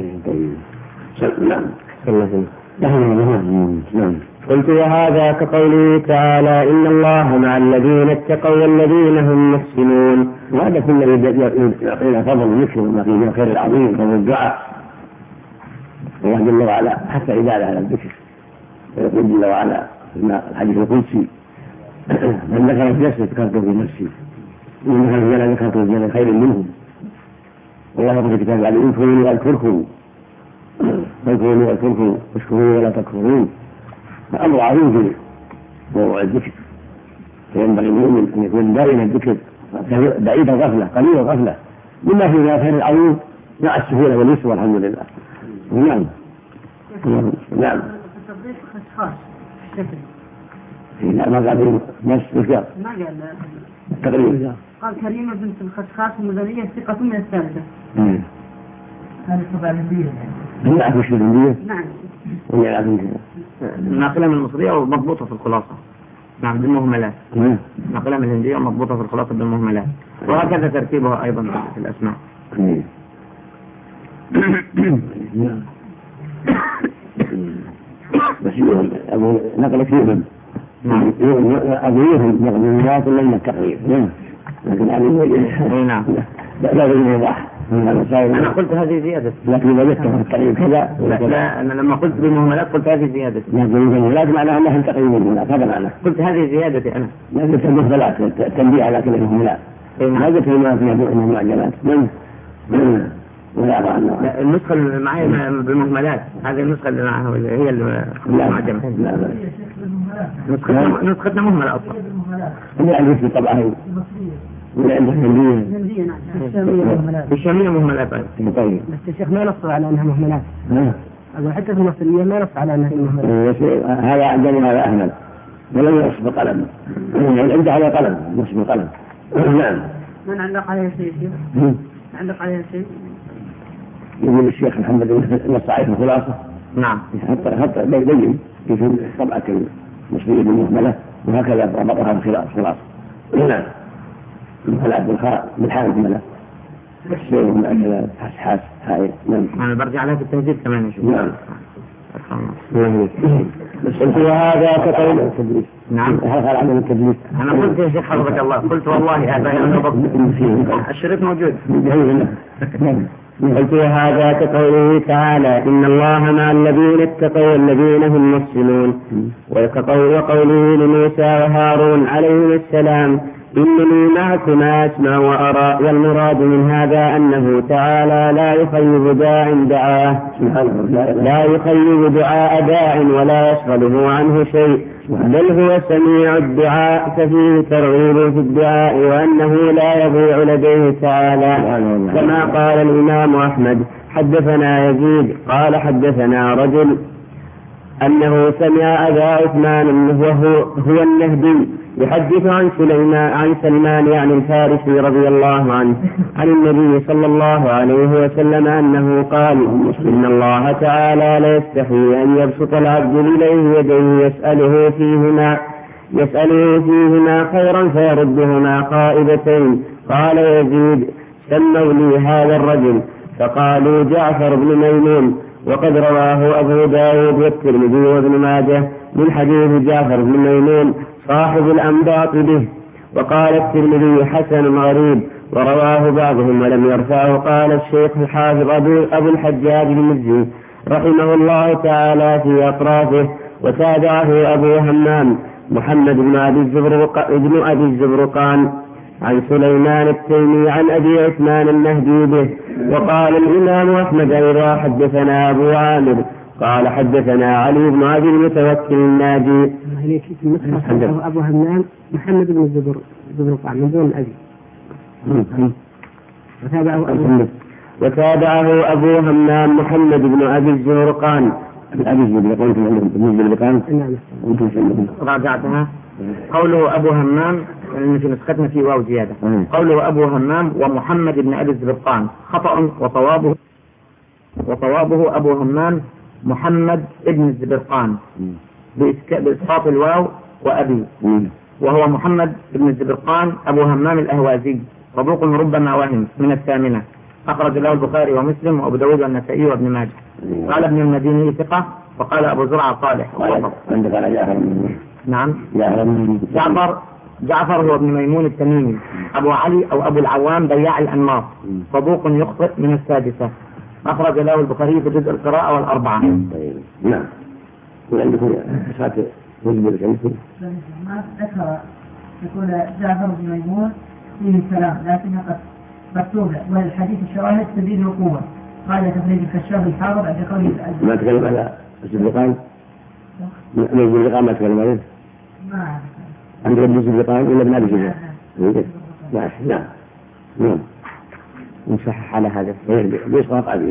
قلت وهذا كقوله تعالى إن الله مع الذين اتقوا والذين هم محسنون.
وهذا كله يعطينا فضل وذكر وما فيه من الخير العظيم فهو الدعاء. الله جل وعلا حتى عبادة على الذكر ويقول جل وعلا في الحديث القدسي من ذكر في نفسه ذكرته في نفسي ومن ذكر في جنة ذكرته في جنة خير منهم. والله يقول في الكتاب عليه اذكروني اذكركم واشكروني ولا تكفرون. فأمر عظيم في موضوع الذكر فينبغي المؤمن أن يكون دائما الذكر بعيد الغفلة قليل الغفلة مما فيه من الخير العظيم مع السهولة واليسر والحمد لله. نعم نعم
التصديق خشخاش
لا ما قال نفس الكتاب
ما قال
تقريبا
قال كريمة بنت الخشخاش المدنية ثقة من الثالثة. هذه طبعا الهندية
هل يعرف وش الهندية؟
نعم
ناقلة من المصرية ومضبوطة في الخلاصة. نعم بالمهملات ناقلة من الهندية ومضبوطة في الخلاصة بالمهملات وهكذا ترتيبها أيضا في الأسماء.
بس أبو نقل فيهم أبو يهم نقل من الناس لم التقريب لكن أبو
نعم
لا يوضح.
أنا قلت هذه زيادة
لكن إذا ذكر التقريب كذا
لا أنا لما قلت بالمهملات قلت هذه زيادة
لكن معناها أنها تقريب المهملات هذا معناه
قلت هذه زيادة أنا
لا قلت المهملات التنبيه على كل المهملات ما قلت ما فيها المعجلات ولا أرى
النسخة اللي معي بالمهملات هذه النسخة اللي معها هي المعجمة نسختنا مهملة أصلا
اللي عنده في طبعه ولا عنده
الهندية نعم
الشامية مهملات
طيب
بس الشيخ ما نص على أنها مهملات أقول حتى في المصرية ما نص على أنها مهملات
هذا عندنا هذا أهمل ولم ينص بقلم عنده على قلم نص بقلم. نعم
من علق عليها شيء علق عليها شيء
يقول الشيخ محمد نص عليه الخلاصة.
نعم
حتى بين في طبعة المصرية بالمهملة وهكذا ربطها الخلاصة. نعم بالحال المهملة الشيء من أجل حاس هاي. نعم
أنا برجع عليها في التهذيب كمان نشوف.
نعم
قلت وهذا كقول نعم
هذا العمل التدليس.
أنا قلت يا شيخ حفظك الله قلت والله هذا الشريط موجود. قلت وهذا كقوله تعالى إن الله مع الذين اتقوا والذين هم محسنون وقوله لموسى وهارون عليهم السلام إنني معكما أسمع وأرى. والمراد من هذا أنه تعالى لا يخيب دعاء داع ولا يشغله عنه شيء بل هو سميع الدعاء ففيه ترغيب في الدعاء وأنه لا يضيع لديه تعالى كما قال الإمام أحمد حدثنا يزيد قال حدثنا رجل أنه سمع أبا عثمان وهو النهدي يحدث عن سلمان يعني الفارسي رضي الله عنه عن النبي صلى الله عليه وسلم أنه قال إن الله تعالى لا يستحي أن يبسط العبد إليه يديه يسأله فيهما خيرا فيردهما خائبتين. قال يزيد سموا لي هذا الرجل فقالوا جعفر بن ميمون. وقد رواه أبو داود والترمذي وابن ماجه من حديث جعفر بن ميمون صاحب الأنباط به. وقال الترمذي حسن غريب ورواه بعضهم ولم يرفعه. قال الشيخ الحافظ أبو الحجاج المزي رحمه الله تعالى في أطرافه وتابعه أبو همام محمد بن أبي الزبرقان عن سليمان التيمي عن أبي عثمان النهدي به. وقال الإمام أحمد أيضا حدثنا أبو عامر قال حدثنا علي بن أبي المتوكل الناجي.
أبو همام محمد بن الزبرقان من دون أبي.
وتابعه أبو همام محمد بن أبي الزبرقان.
راجعتها. قوله أبو همام في نسختنا في واو زيادة. قوله أبو همام ومحمد بن أبي الزبرقان خطأ، وصوابه أبو همام محمد بن الزبرقان بإسقاط الواو وأبي، وهو محمد بن الزبرقان أبو همام الأهوازي صدوق ربما وهم من الثامنة، أخرج له البخاري ومسلم وأبو داود والنسائي وابن ماجه. قال ابن المديني ثقة، وقال أبو زرعة صالح. نعم. جعفر هو ابن ميمون التميمي أبو علي أو أبو العوام بياع الأنماط صدوق يخطئ من السادسة، أخرج له البخاري في جزء القراءة والأربعة.
نعم. وعندكم إسحاق وجبة عندكم؟
ما ذكر يقول جعفر بن ميمون فيه كلام لكنها قد مكتوبة، والحديث الشواهد تزيد القوة. قال تخريج الكشاف الحافظ عند قوله
ما تكلم على الزبرقان؟ من الزبرقان ما تكلم عليه؟
ما
عند ابن الزبرقان ولا ابن أبي الزبرقان؟ نعم. نعم. نصحح على هذا بإسقاط أبي.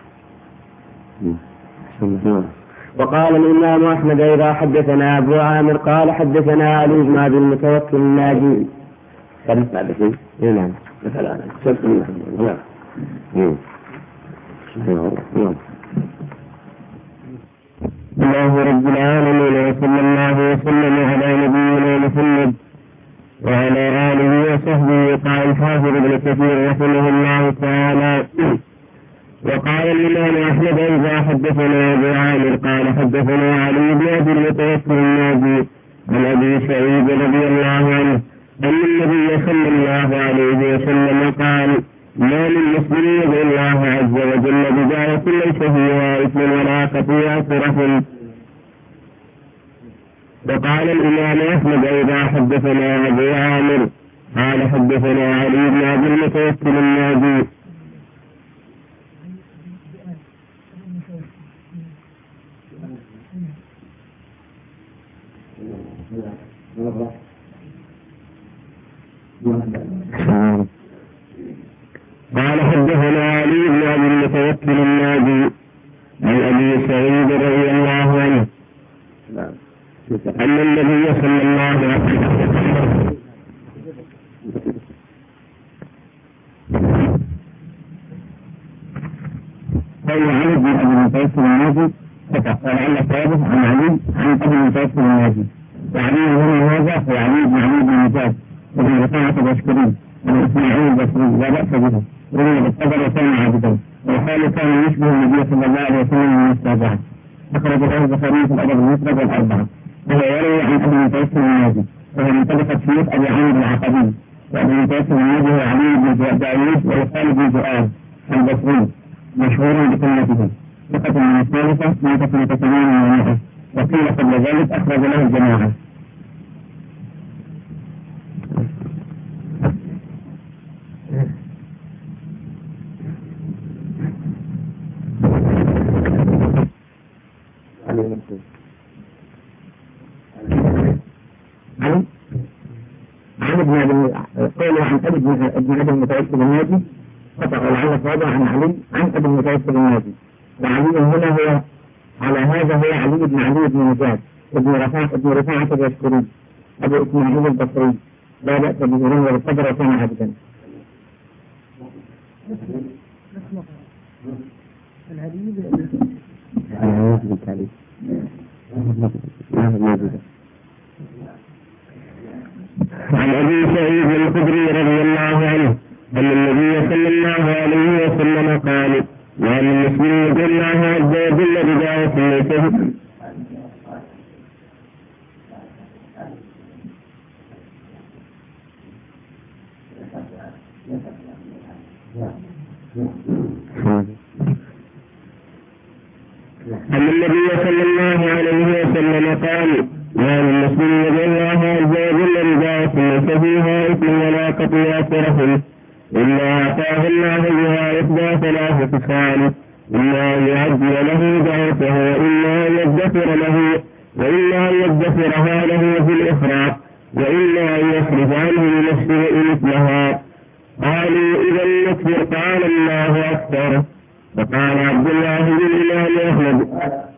نعم.
وقال الإمام أحمد إذا حدثنا أبو عامر قال حدثنا علي بن أبي المتوكل الناجي.
بعد شيء؟
نعم.
مثلا
الله رب العالمين، وصلى الله وسلم على نبينا محمد وعلى آله وصحبه. قال الحافظ ابن كثير رحمه الله تعالى: وقال الإمام أحمد إذا حدثنا أبو عامر قال حدثنا علي بن أبي المتوكل الناجي عن أبي سعيد رضي الله عنه أن النبي صلى الله عليه وسلم قال: ما من مسلم يدعو الله عز وجل بدعوة ليس فيها إثم ولا خطيئة رحم. وقال الإمام أحمد إذا حدثنا أبو عامر قال حدثنا علي بن أبي المتوكل الناجي. قال حدثنا علي بن أبي المتوكل الناجي عن أبي سعيد رضي الله عنه أن النبي صلى الله عليه وسلم قال علي بن أبي المتوكل الناجي ولعل صوابه عن علي عن أبي المتوكل الناجي. وعلي هنا هذا هو علي بن علي بن مجاز وابن رفاعة العسكري عن إسماعيل البصري لا بأس به، روي بالقدر وكان عابدا، وقال كان يشبه النبي صلى الله عليه وسلم من التابعة. أخرج له البخاري في الأدب المفرد والأربعة. وهو يروي عن أبي المتوكل الناجي وهو من طبقة شيوخ أبي عامر العقدي. وأبي المتوكل الناجي هو علي بن داوود ويقال بن زؤاد البصري مشهور بكلمته، ثقة من الثالثة مات سنة 800، وقيل قبل ذلك أخرج له الجماعة. قوله عن ابن أبي المتوكل الناجي قطع ولعل صوابه عن علي عن أبي المتوكل الناجي. وعلي هنا هو على هذا هو علي بن علي بن مجاز ابن رفاعة العسكري أبو إسماعيل البصري لا بأس به، روي بالقدر وكان عابدا. عن أبي سعيد الخدري رضي الله عنه أن النبي صلى الله عليه وسلم قال: ما من مسلم يدعو الله عز وجل بدعوة ليس أن النبي صلى الله عليه وسلم قال: ما من مسلم يدعو الله عز وجل رداءة ليس فيها إثم ولا قطيعة رحم إلا أعطاه الله بها إحدى ثلاث خصال: إما أن يعجل له دعوته، وإما أن يدخر له، وإما أن يدخرها له في الإخراج، وإما أن يصرف عنه بنفسه مثلها. قالوا: إذا نكفر. قال: الله أكبر. فقال عبد الله بن الإمام أحمد: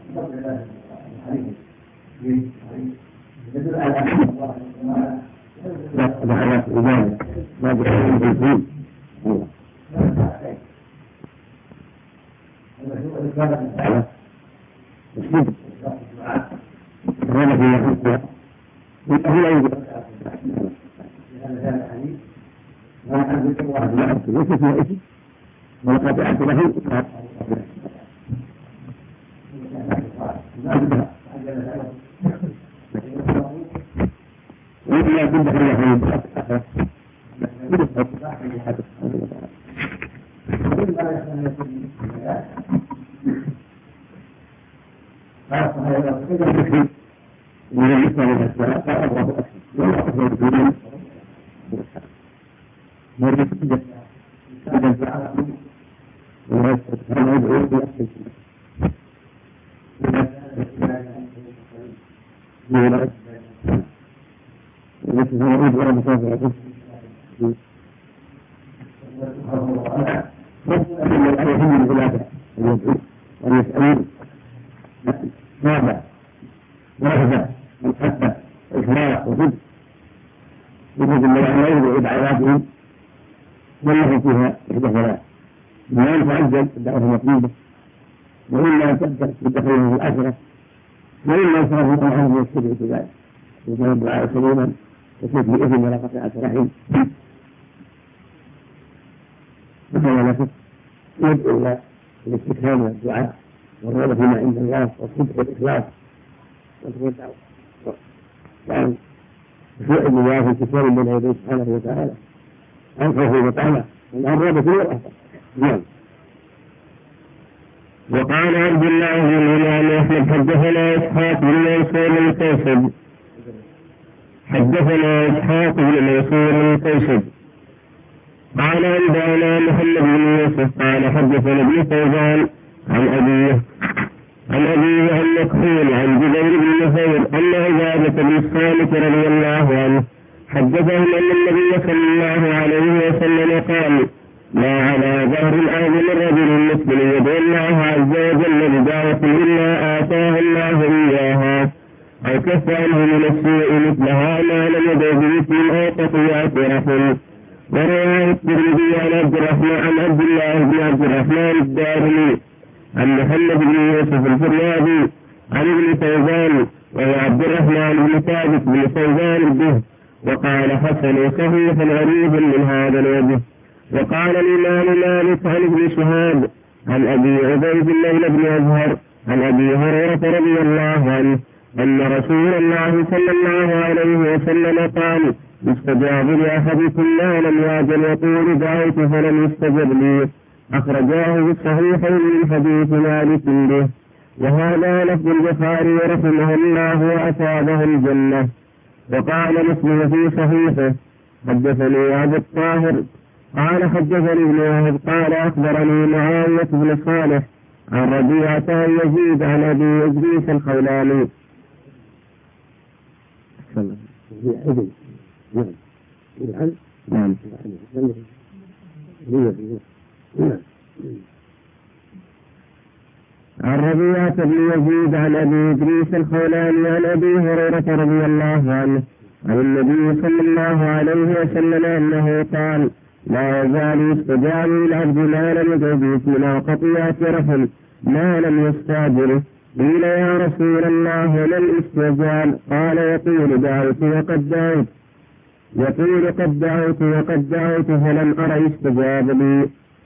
الاستكرام والدعاء والرغبة فيما عند الله والصدق والإخلاص والدعوة كان خشوع الله في كتاب بين يديه سبحانه وتعالى عن خوفه وطمعه والرغبة والرهبة. نعم. وقال عبد الله بن الإمام أحمد: حدثنا إسحاق بن منصور القيسد قال: أنبأنا محمد بن يوسف قال: حدثنا ابن فوزان عن أبيه عن مكحول عن جبير بن نفير أن عبادة بن الصامت رضي الله عنه حدثهم أن النبي صلى الله عليه وسلم قال: لا على ظهر الأرض من رجل مسلم يدعو الله عز وجل بدعوة إلا آتاه الله إياها أو كف عنه من السوء مثلها ما لم يدع باسم أو قطيعة رحم. ورواه الترمذي عن عبد الله بن عبد الرحمن الدارمي عن محمد بن يوسف الفريابي عن ابن فوزان وهو عبد الرحمن بن ثابت بن فوزان به، وقال: حسن صحيح غريب من هذا الوجه. وقال الإمام مالك عن ابن شهاب عن أبي عبيد الله بن أزهر عن أبي هريرة رضي الله عنه أن رسول الله صلى الله عليه وسلم قال: يستجاب لأحدكم ما لم يعجل يقول: دعوت فلم يستجب لي. أخرجاه بالصحيحين من حديث مالك به. وهذا لفظ البخاري رحمه الله وأصابه الجنة. وقال مسلم في صحيحه: حدثني أبو الطاهر قال: حدثني ابن وهب قال: أخبرني معاوية بن صالح عن ربيعة عن يزيد عن أبي إدريس الخولاني. عن ربيعة بن يزيد عن أبي إدريس الخولاني عن أبي هريرة رضي الله عنه عن النبي صلى الله عليه وسلم أنه قال: لا يزال يستجاب للعبد ما لم يدع باسم أو قطيعة رحم ما لم يستعجله. قيل: يا رسول الله ما الاستعجال؟ قال: يقول: دعوت وقد دعوت، يقول: قد دعوت وقد دعوت فلم أر يستجاب لي،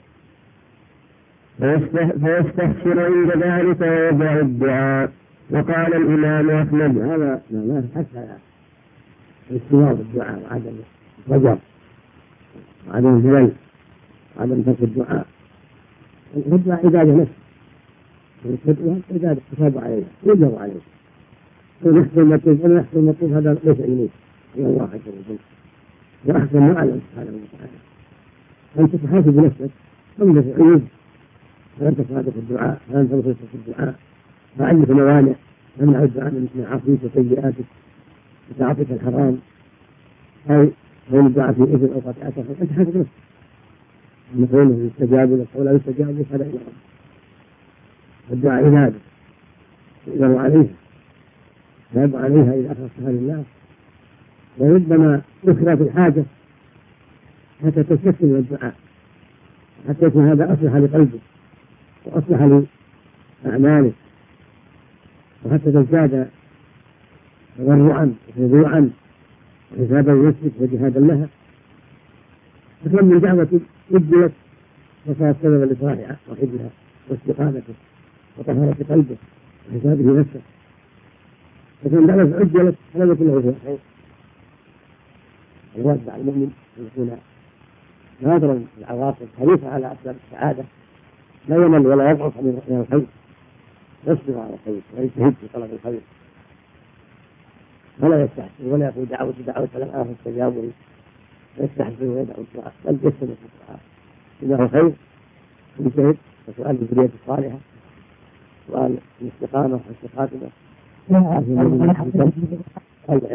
فيستحسر عند ذلك ويدع الدعاء. وقال الإمام أحمد:
هذا لا حتى على استجابة الدعاء وعدم الرجاء وعدم الجلل وعدم ترك الدعاء. الدعاء عبادة نفس وإذا تتابع عليها يجب عليه ونحن المطلوب هذا ليس إليه إلى الله عز وجل وأحسن ما أعلم سبحانه وتعالى أنت تحاسب بنفسك تنظر في عيوب هل أنت صادق في الدعاء هل أنت مخلص في الدعاء ما عندك موانع تمنع الدعاء من معاصيك وسيئاتك وتعاطيك الحرام أو كون الدعاء في إثم أو قطيعته أنت حاسب نفسك أن كونه يستجاب لك أو لا يستجاب لك هذا إلى ربك الدعاء عبادة يقدر عليها يجب عليها إذا أخلصتها لله وربما يخرى في الحاجة حتى تستسلم من الدعاء حتى يكون هذا أصلح لقلبك وأصلح لأعمالك وحتى تزداد تضرعا وخضوعا وحسابا لنفسك وجهادا لها فكم من دعوة أجلت وصارت سببا لصلاح صاحبها واستقامته وطهارة قلبه وحسابه نفسه فكم دعوة أجلت فلم يكن له فيها خير الواجب على المؤمن أن يكون ناظرا العواقب حريصا على أسباب السعادة لا يمل ولا يضعف من الخير يصبر على الخير ويجتهد في طلب الخير ولا يستحسن ولا يقول دعوة فلم استجاب لي يستحسن ويدعو الدعاء بل يستمر في الدعاء إذا هو خير يجتهد وسؤال الذرية الصالحة سؤال الاستقامة والخاتمة